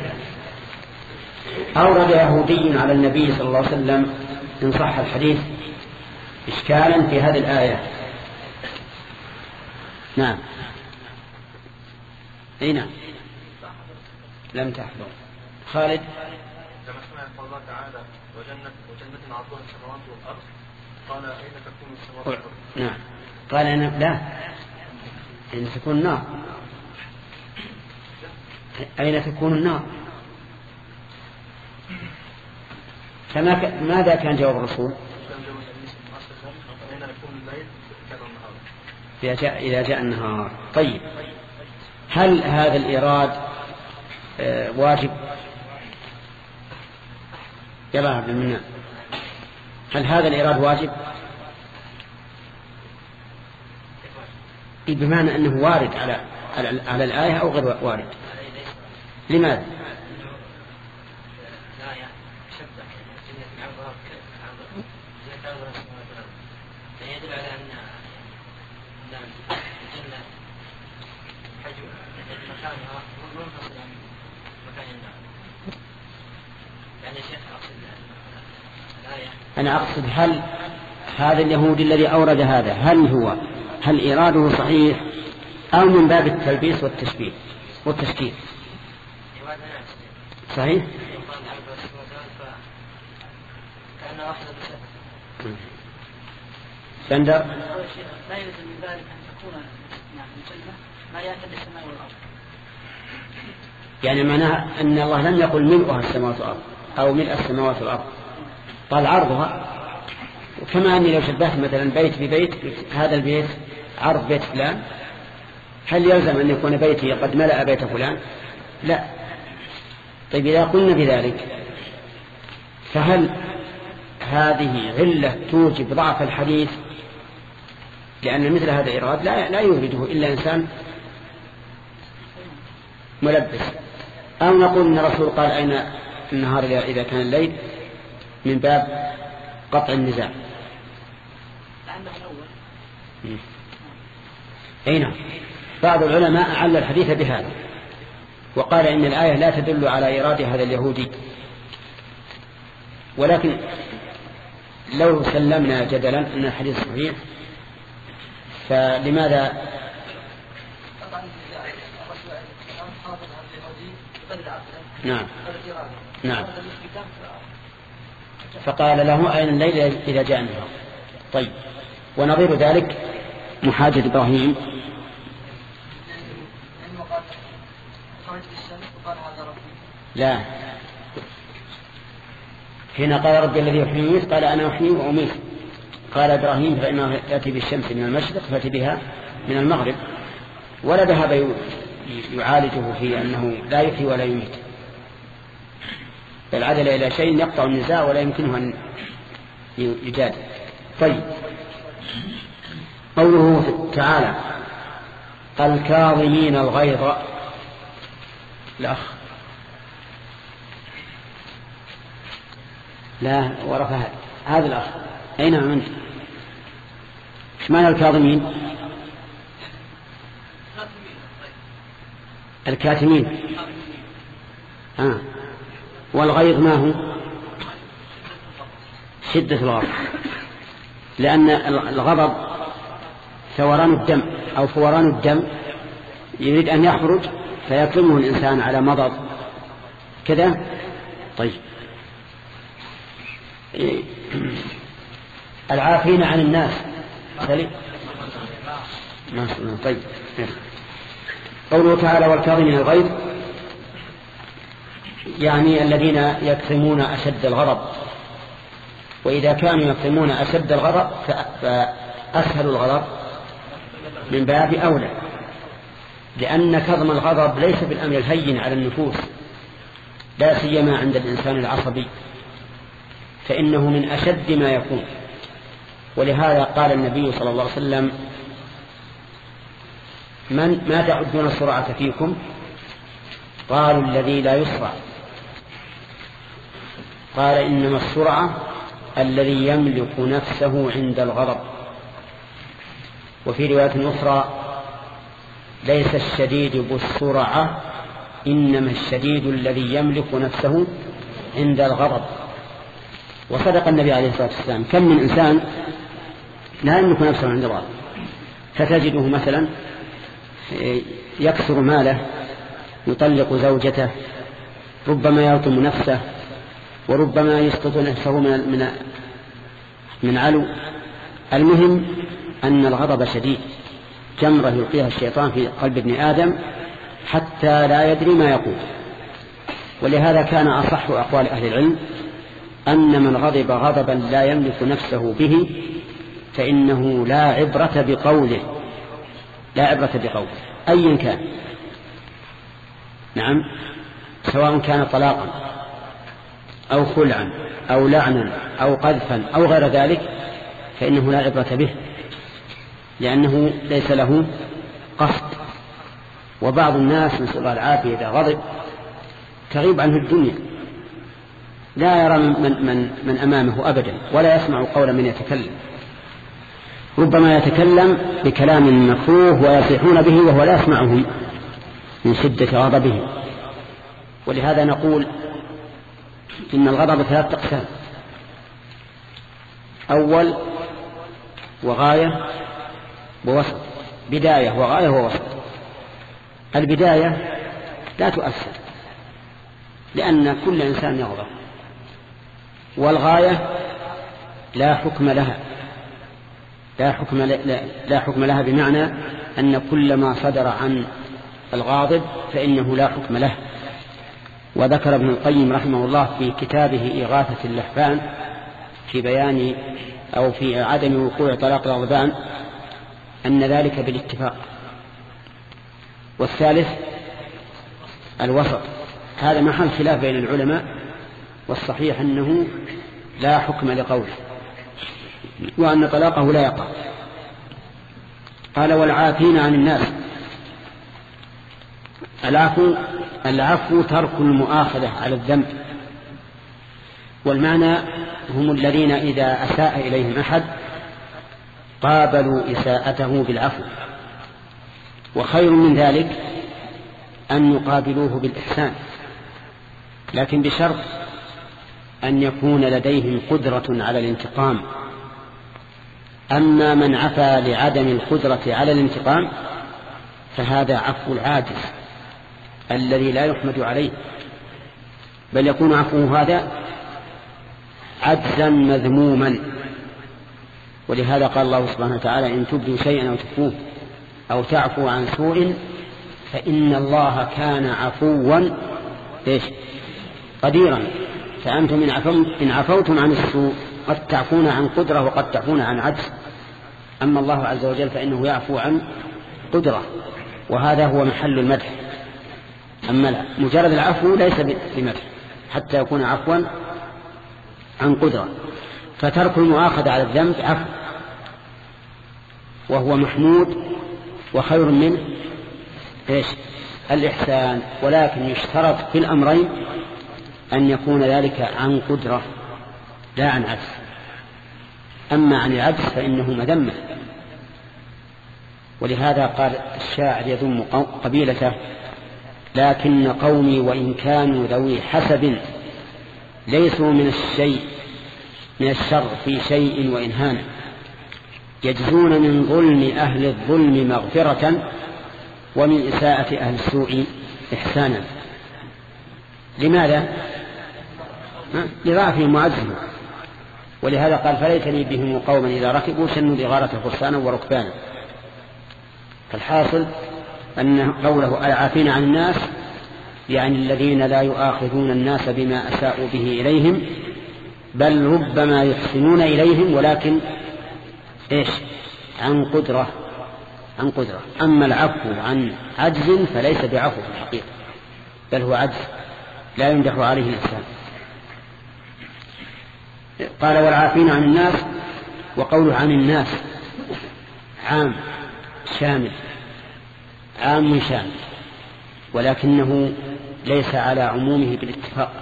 أورد يهودي على النبي صلى الله عليه وسلم إن صح الحديث إشكالا في هذه الآية. نعم أي نعم لم تحضر خالد كما سمع الله تعالى وجنة وجنة عرضها السماوات والأرض قال أين تكون السماوات والأرض؟ نعم قال أنا لا أين تكون النار أين تكون النار فما ك... ماذا كان جواب الرسول؟ إذا جاء, إذا جاء النهار. طيب هل هذا الإيراد آه واجب؟ يلا عبد المنان هل هذا الإيراد واجب؟ بمعنى أنه وارد على على, على الآية أو غير وارد؟ لماذا؟ يدل على أن الجنة حجم مكانها منفصل عن مكان النار. يعني شيخ أقصد الآية أنا أقصد هل هذا اليهودي الذي أورد هذا هل هو هل إراده صحيح أو من باب التلبيس والتشبيه والتشكيل؟ صحيح؟ كأنه أخذ بسبب سندر لا يلزم من ذلك أن تكون يعني الجنة ما يأتي بالسماء والأرض. يعني معناها أن الله لم يقل ملؤها السماوات والأرض أو ملء السماوات والأرض قال عرضها. وكما أني لو شبهت مثلا بيت ببيت هذا البيت عرض بيت فلان هل يلزم أن يكون بيتي قد ملأ بيت فلان؟ لا. طيب إذا قلنا بذلك فهل هذه علة توجب ضعف الحديث لأن مثل هذا الإيراد لا لا يورده إلا إنسان ملبس؟ أو نقول أن الرسول قال أين النهار إذا كان الليل من باب قطع النزاع؟ أين بعض العلماء أعل الحديث بهذا وقال إن الآية لا تدل على إيراد هذا اليهودي. ولكن لو سلمنا جدلا أن الحديث صحيح فلماذا نعم نعم فقال له أين الليل إذا جاء النهار. طيب ونظير ذلك محاجة إبراهيم لا حين قال ربي الذي يحيي ويميت قال أنا أحيي وأميت. قال إبراهيم فإنه يأتي بالشمس من المشرق فأتي بها من المغرب ولا ذهب يعالجه في أنه لا يحيي ولا يميت بل عدل إلى شيء يقطع النزاع ولا يمكنه أن يجادل. طيب قوله تعالى الكاظمين الغيظ الأخ لا ورفع هذا الأخ أين من ايش معنى الكاظمين؟ الكاتمين آه. والغيظ ما هو؟ شدة الغضب لأن الغضب ثوران الدم أو فوران الدم يريد أن يخرج فيكلمه الإنسان على مضض كذا. طيب العافين عن الناس طيب قوله تعالى والكاظمين الغيظ يعني الذين يكتمون أشد الغضب. وإذا كانوا يكتمون أشد الغضب فأسهل الغضب من باب أولى لأن كظم الغضب ليس بالأمر الهين على النفوس لا سيما عند الإنسان العصبي فإنه من أشد ما يكون. ولهذا قال النبي صلى الله عليه وسلم من ما تعدون السرعة فيكم؟ قالوا الذي لا يسرع. قال إنما السرعة الذي يملك نفسه عند الغضب. وفي رواية أخرى ليس الشديد بالسرعة إنما الشديد الذي يملك نفسه عند الغضب. وصدق النبي عليه الصلاة والسلام كم من إنسان لا يملك نفسه عند الغضب فتجده مثلا يكسر ماله يطلق زوجته ربما يلطم نفسه وربما يسقط نفسه من من من علو. المهم أن الغضب شديد، جمرة يلقيها الشيطان في قلب ابن آدم حتى لا يدري ما يقول. ولهذا كان أصح أقوال أهل العلم أن من غضب غضبا لا يملك نفسه به فإنه لا عبرة بقوله، لا عبرة بقوله أيا كان، نعم، سواء كان طلاقا أو خلعا أو لعنا أو قذفا أو غير ذلك، فإنه لا عبرة به لأنه ليس له قصد. وبعض الناس نسأل الله العافية إذا غضب تغيب عنه الدنيا، لا يرى من, من, من أمامه أبدا، ولا يسمع قول من يتكلم، ربما يتكلم بكلام مكروه ويصيحون به وهو لا يسمعهم من شدة غضبه. ولهذا نقول إن الغضب ثلاثة أقسام: أول وغاية ووسط، بداية وغاية ووسط. البداية لا تؤثر لأن كل إنسان يغضب، والغاية لا حكم لها، لا حكم, لا, لا حكم لها بمعنى أن كل ما صدر عن الغاضب فإنه لا حكم له. وذكر ابن القيم رحمه الله في كتابه إغاثة اللهفان في بيان أو في عدم وقوع طلاق الغضبان أن ذلك بالاتفاق. والثالث الوسط، هذا محل خلاف بين العلماء، والصحيح أنه لا حكم لقوله وأن طلاقه لا يقع. قال: والعافين عن الناس. العفو العفو ترك المؤاخذة على الذنب، والمعنى هم الذين إذا أساء إليهم أحد قابلوا إساءته بالعفو. وخير من ذلك أن يقابلوه بالإحسان، لكن بشرط أن يكون لديهم قدرة على الانتقام. أما من عفا لعدم القدرة على الانتقام فهذا عفو العاجز الذي لا يحمد عليه، بل يكون عفوه هذا عجزا مذموما. ولهذا قال الله سبحانه وتعالى: إن تبدوا شيئا أو تخفوه أو تعفو عن سوء فإن الله كان عفوا إيش قديرا. فأنتم إن عفوتم عن السوء قد تعفون عن قدرة وقد تعفون عن عجز، أما الله عز وجل فإنه يعفو عن قدرة، وهذا هو محل المدح. أما مجرد العفو ليس بمدح حتى يكون عفوا عن قدرة. فترك المؤاخذة على الذنب عفو، وهو محمود وخير منه إيش الإحسان. ولكن يشترط في الأمرين أن يكون ذلك عن قدرة لا عن عجز. أما عن العجز فإنه مذمة. ولهذا قال الشاعر يذم قبيلته: لكن قومي وإن كانوا ذوي حسب ليسوا من الشيء من الشر في شيء وإن هان، يجزون من ظلم أهل الظلم مغفرة ومن إساءة أهل السوء إحسانا. لماذا؟ لضعفهم وعجزهم. ولهذا قال: فليتني بهم قوما إذا ركبوا شنوا الإغارة فرسانا وركبانا. فالحاصل أن قوله العافين عن الناس يعني الذين لا يؤاخذون الناس بما أساءوا به إليهم، بل ربما يحسنون إليهم ولكن إيش عن قدرة عن قدرة. أما العفو عن عجز فليس بعفو في الحقيقة، بل هو عجز لا يمدح عليه الإنسان. قال: والعافين عن الناس. وقوله عن الناس عام شامل، عام شامل، ولكنه ليس على عمومه بالاتفاق.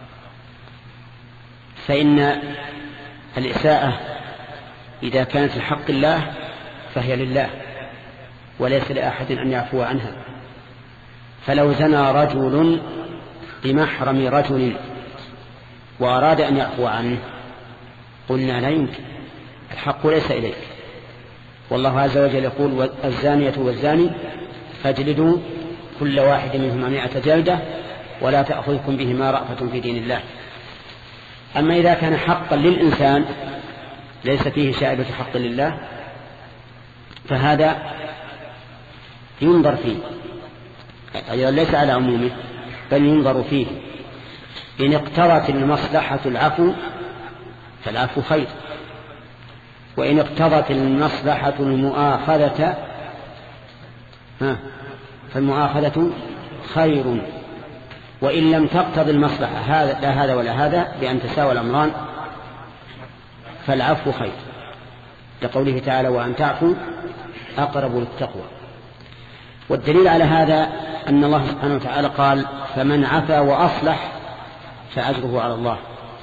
فإن الإساءة إذا كانت لحق الله فهي لله وليس لأحد أن يعفو عنها. فلو زنى رجل بمحرم رجل وأراد أن يعفو عنه قلنا لا يمكن، الحق ليس إليك. والله عز وجل يقول: الزانية والزاني فاجلدوا كل واحد منهما مئة جلدة ولا تأخذكم بهما رأفة في دين الله. أما إذا كان حقا للإنسان ليس فيه شائبة حق لله فهذا ينظر فيه، أيضا ليس على عمومه بل ينظر فيه. إن اقتضت المصلحة العفو فالعفو خير، وإن اقتضت المصلحة المؤاخذة فالمؤاخذة خير، وإن لم تقتضي المصلحة هذا لا هذا ولا هذا بأن تساوى الأمران فالعفو خير، لقوله تعالى وأن تعفوا أقرب للتقوى. والدليل على هذا أن الله سبحانه وتعالى قال فمن عفا وأصلح فأجره على الله،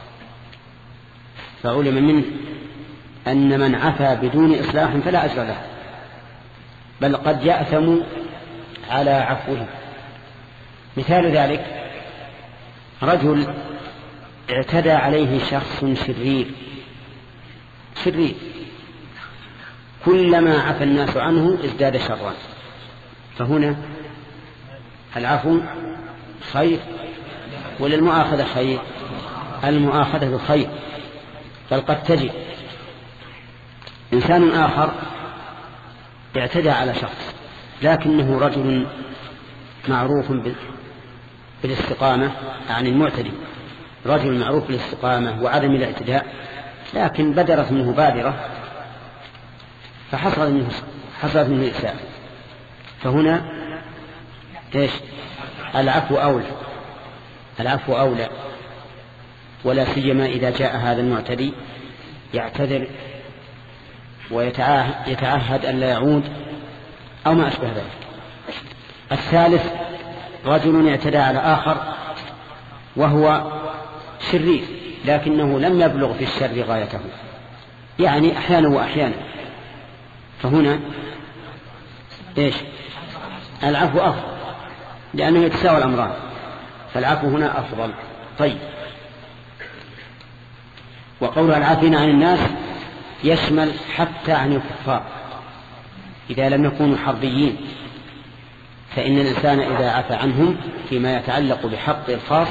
فعلم منه أن من عفا بدون إصلاح فلا أجر له، بل قد يأثم على عفوه. مثال ذلك رجل اعتدى عليه شخص شرير شرير كلما عفى الناس عنه ازداد شرا، فهنا العفو خير وللمؤاخذة خير؟ المؤاخذة خير، بل قد تجد إنسان آخر اعتدى على شخص لكنه رجل معروف بالاستقامة عن المعتدي، رجل معروف بالاستقامة وعدم الاعتداء، لكن بدرت منه بادرة فحصل منه حصلت منه إساءة، فهنا إيش؟ العفو أولى، العفو أولى، ولا سيما إذا جاء هذا المعتدي يعتذر ويتعهد أن لا يعود أو ما أشبه ذلك. الثالث رجل اعتدى على آخر وهو شرير لكنه لم يبلغ في الشر غايته، يعني أحيانا وأحيانا، فهنا إيش؟ العفو أفضل لأنه يتساوى الأمران، فالعفو هنا أفضل. طيب، وقول العافين عن الناس يشمل حتى عن الكفار إذا لم يكونوا حربيين، فإن الإنسان إذا عفى عنهم فيما يتعلق بحق الخاص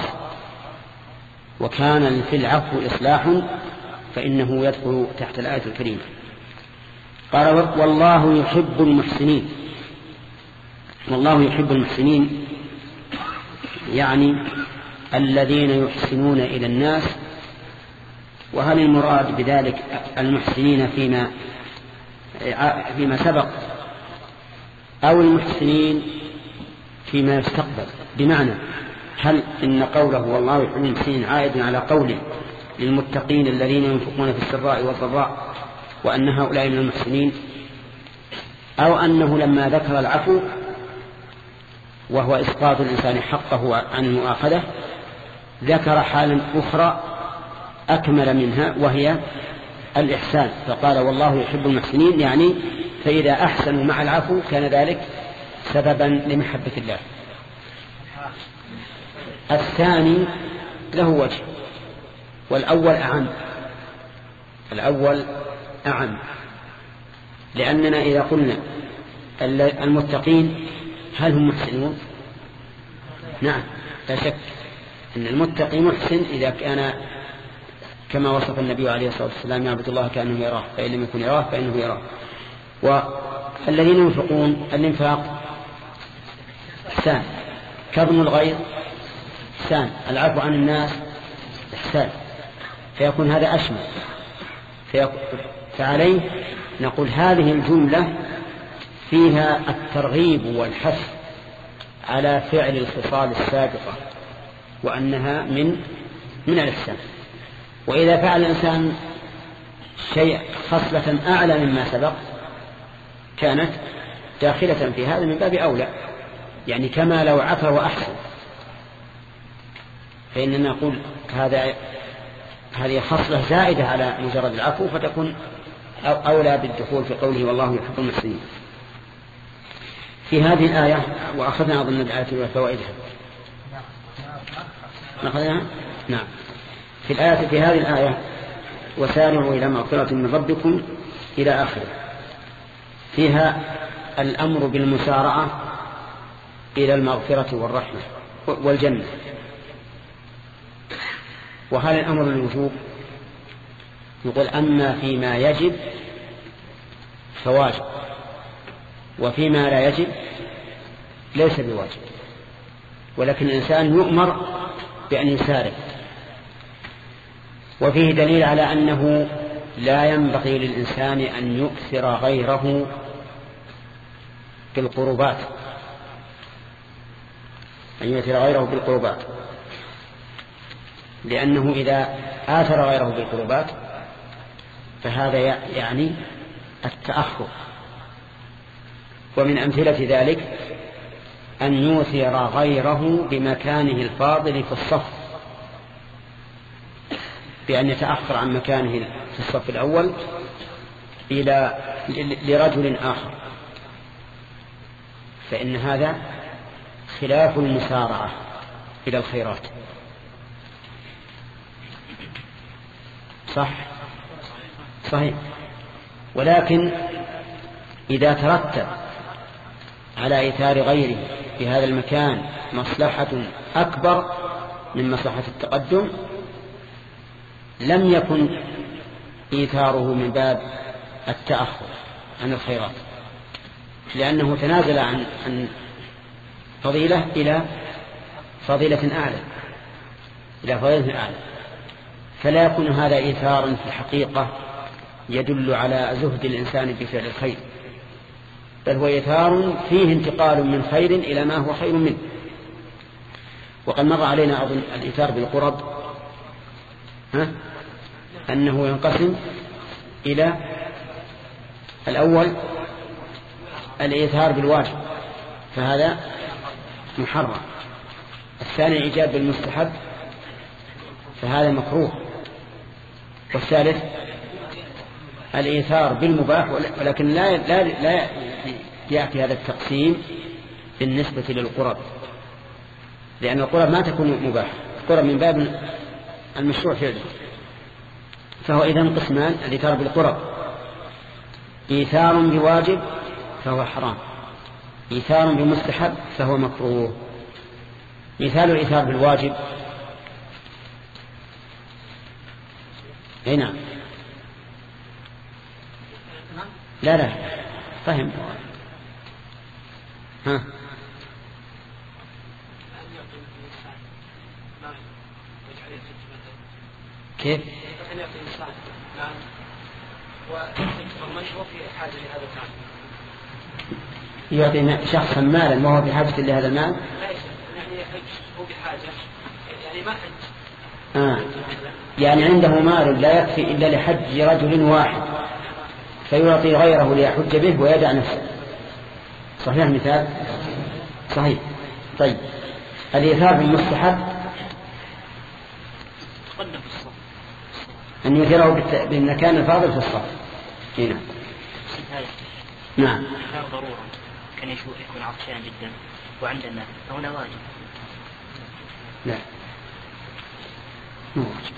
وكان في العفو إصلاح فإنه يدخل تحت الآية الكريمة. قال والله يحب المحسنين، والله يحب المحسنين يعني الذين يحسنون إلى الناس. وهل المراد بذلك المحسنين فيما فيما سبق أو المحسنين فيما يستقبل؟ بمعنى هل إن قوله والله يحب المحسنين عائد على قوله للمتقين الذين ينفقون في السراء والضراء وأن هؤلاء من المحسنين، أو أنه لما ذكر العفو وهو إسقاط الإنسان حقه عن المؤاخذة ذكر حالا أخرى أكمل منها وهي الإحسان، فقال والله يحب المحسنين، يعني فإذا أحسنوا مع العفو كان ذلك سببا لمحبة الله. الثاني له وجه والأول أعم، الأول أعم، لأننا إذا قلنا المتقين هل هم محسنون؟ نعم لا شك أن المتقي محسن إذا كان كما وصف النبي عليه الصلاة والسلام يعبد الله كأنه يراه، فإن لم يكن يراه فإنه يراه. والذين ينفقون الإنفاق إحسان، كظم الغيظ إحسان، العفو عن الناس إحسان، فيكون هذا أشمل. فعليه نقول هذه الجملة فيها الترغيب والحث على فعل الخصال السابقة وأنها من من الإحسان. وإذا فعل الإنسان شيء خصلة أعلى مما سبق كانت داخلة في هذا من باب أولى، يعني كما لو عفا وأحسن، فإننا نقول هذا هذه خصلة زائدة على مجرد العفو فتكون أولى بالدخول في قوله والله يحب المحسنين. في هذه الآية وأخذنا أظن الآية وفوائدها نأخذها نعم في الآية في هذه الآية وسارعوا إلى مغفرة من ربكم إلى آخره، فيها الأمر بالمسارعة إلى المغفرة والرحمة والجنة. وهل الأمر للوجوب؟ يقول أما فيما يجب فواجب، وفيما لا يجب ليس بواجب، ولكن الإنسان يؤمر بأن يسارع. وفيه دليل على أنه لا ينبغي للإنسان أن يؤثر غيره بالقربات، أن يؤثر غيره بالقربات، لأنه إذا آثر غيره بالقربات فهذا يعني التأخر. ومن أمثلة ذلك أن يؤثر غيره بمكانه الفاضل في الصف، بأن يتأخر عن مكانه في الصف الأول إلى لرجل آخر، فإن هذا خلاف المسارعة إلى الخيرات. صح صحيح. ولكن إذا ترتب على إيثار غيره في هذا المكان مصلحة أكبر من مصلحة التقدم لم يكن إيثاره من باب التأخر عن الخيرات، لأنه تنازل عن عن فضيلة إلى فضيلة أعلى إلى فضيلة أعلى، فلا يكون هذا إيثارا في الحقيقة يدل على زهد الإنسان بفعل الخير، بل هو إيثار فيه انتقال من خير إلى ما هو خير منه. وقد مر علينا أظن الإيثار بالقرب ها؟ أنه ينقسم إلى الأول الإيثار بالواجب فهذا محرم، الثاني الإيجاب بالمستحب فهذا مكروه، والثالث الإيثار بالمباح، ولكن لا لا لا يأتي هذا التقسيم بالنسبة للقرب، لأن القرب ما تكون مباح، القرب من باب المشروع فعله. فهو إذن قسمان: الإيثار بالقرب إيثار بواجب فهو حرام، إيثار بمستحب فهو مكروه. مثال الإيثار بالواجب: أي نعم لا لا فهم ها كيف يعطي شخصا مالا وهو بحاجة لهذا المال؟ هو بحاجة يعني ما حج آه. يعني عنده مال لا يكفي إلا لحج رجل واحد فيعطي غيره ليحج به ويدع نفسه. صحيح المثال؟ صحيح. طيب الإيثار بالمستحب أن يثيره بالمكان الفاضل في الصف. هنا نعم ضرورة كان يكون عطشان جدا وعندنا هنا واجب. لا مو واجب،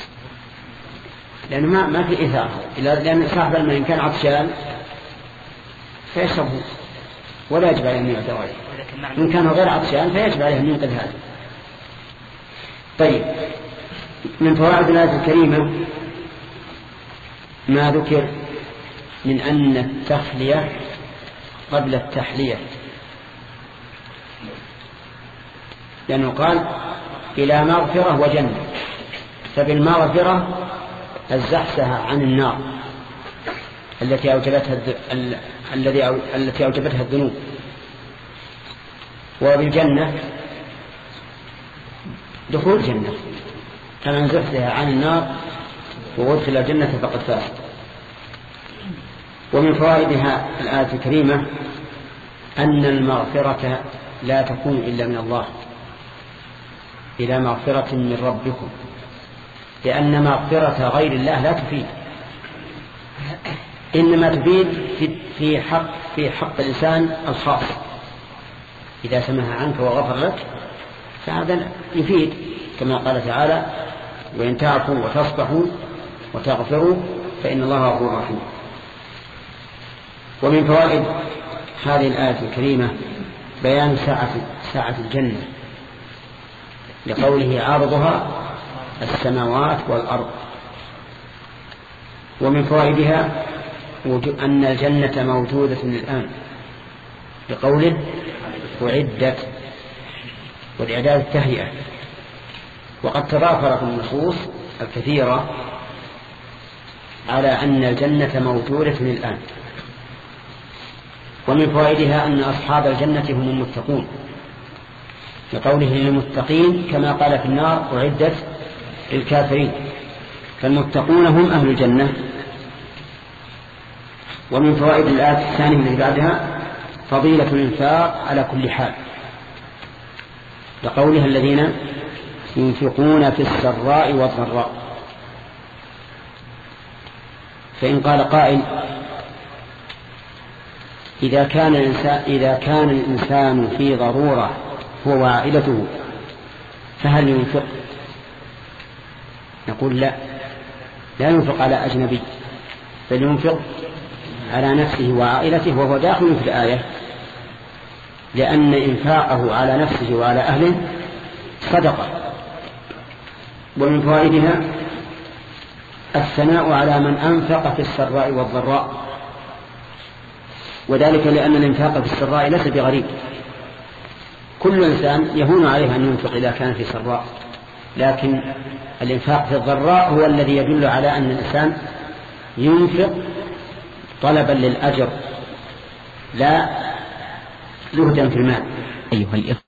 لأنه ما ما في إيثار، لأن صاحب الماء إن كان عطشان فيشربه ولا يجب عليه أن يعطي غيره، إن كان غير عطشان فيجب عليه أن ينقذ هذا. طيب من فوائد الآية الكريمة ما ذكر من أن التخلية قبل التحلية، لأنه قال إلى مغفرة وجنة، فبالمغفرة الزحزحة عن النار التي أوجبتها الذي التي أوجبتها الذنوب، وبالجنة دخول الجنة، فمن زحزح عن النار وأدخل الجنة فقد فاز. ومن فوائدها الآية الكريمة أن المغفرة لا تكون إلا من الله، إلى مغفرة من ربكم، لأن مغفرة غير الله لا تفيد، إنما تفيد في حق في حق الإنسان الخاص، إذا سمح عنك وغفر لك فهذا يفيد، كما قال تعالى: وإن تعفوا وتصبحوا وتغفروا فإن الله غفور رحيم. ومن فوائد هذه الآية الكريمة بيان ساعة ساعة الجنة، لقوله عرضها السماوات والأرض. ومن فوائدها أن الجنة موجودة الآن بقوله أعدت، والإعداد التهيئة. وقد تضافرت النصوص الكثيرة على أن الجنة موجودة الآن. ومن فوائدها أن أصحاب الجنة هم المتقون، بقوله للمتقين كما قال في النار أعدت للكافرين، فالمتقون هم أهل الجنة. ومن فوائد الآية الثانية التي بعدها فضيلة الإنفاق على كل حال، بقولها الذين ينفقون في السراء والضراء. فإن قال قائل إذا كان الإنسان, إذا كان الإنسان في ضرورة هو وعائلته فهل ينفق؟ نقول لا، لا ينفق على أجنبي، بل ينفق على نفسه وعائلته، وهو داخل في الآية، لأن إنفاقه على نفسه وعلى أهله صدقة. ومن فوائدها الثناء على من أنفق في السراء والضراء، وذلك لأن الإنفاق في السراء ليس بغريب، كل إنسان يهون عليه أن ينفق إذا كان في سراء، لكن الإنفاق في الضراء هو الذي يدل على أن الإنسان ينفق طلبا للأجر لا زهدا في المال. أيها الإخوة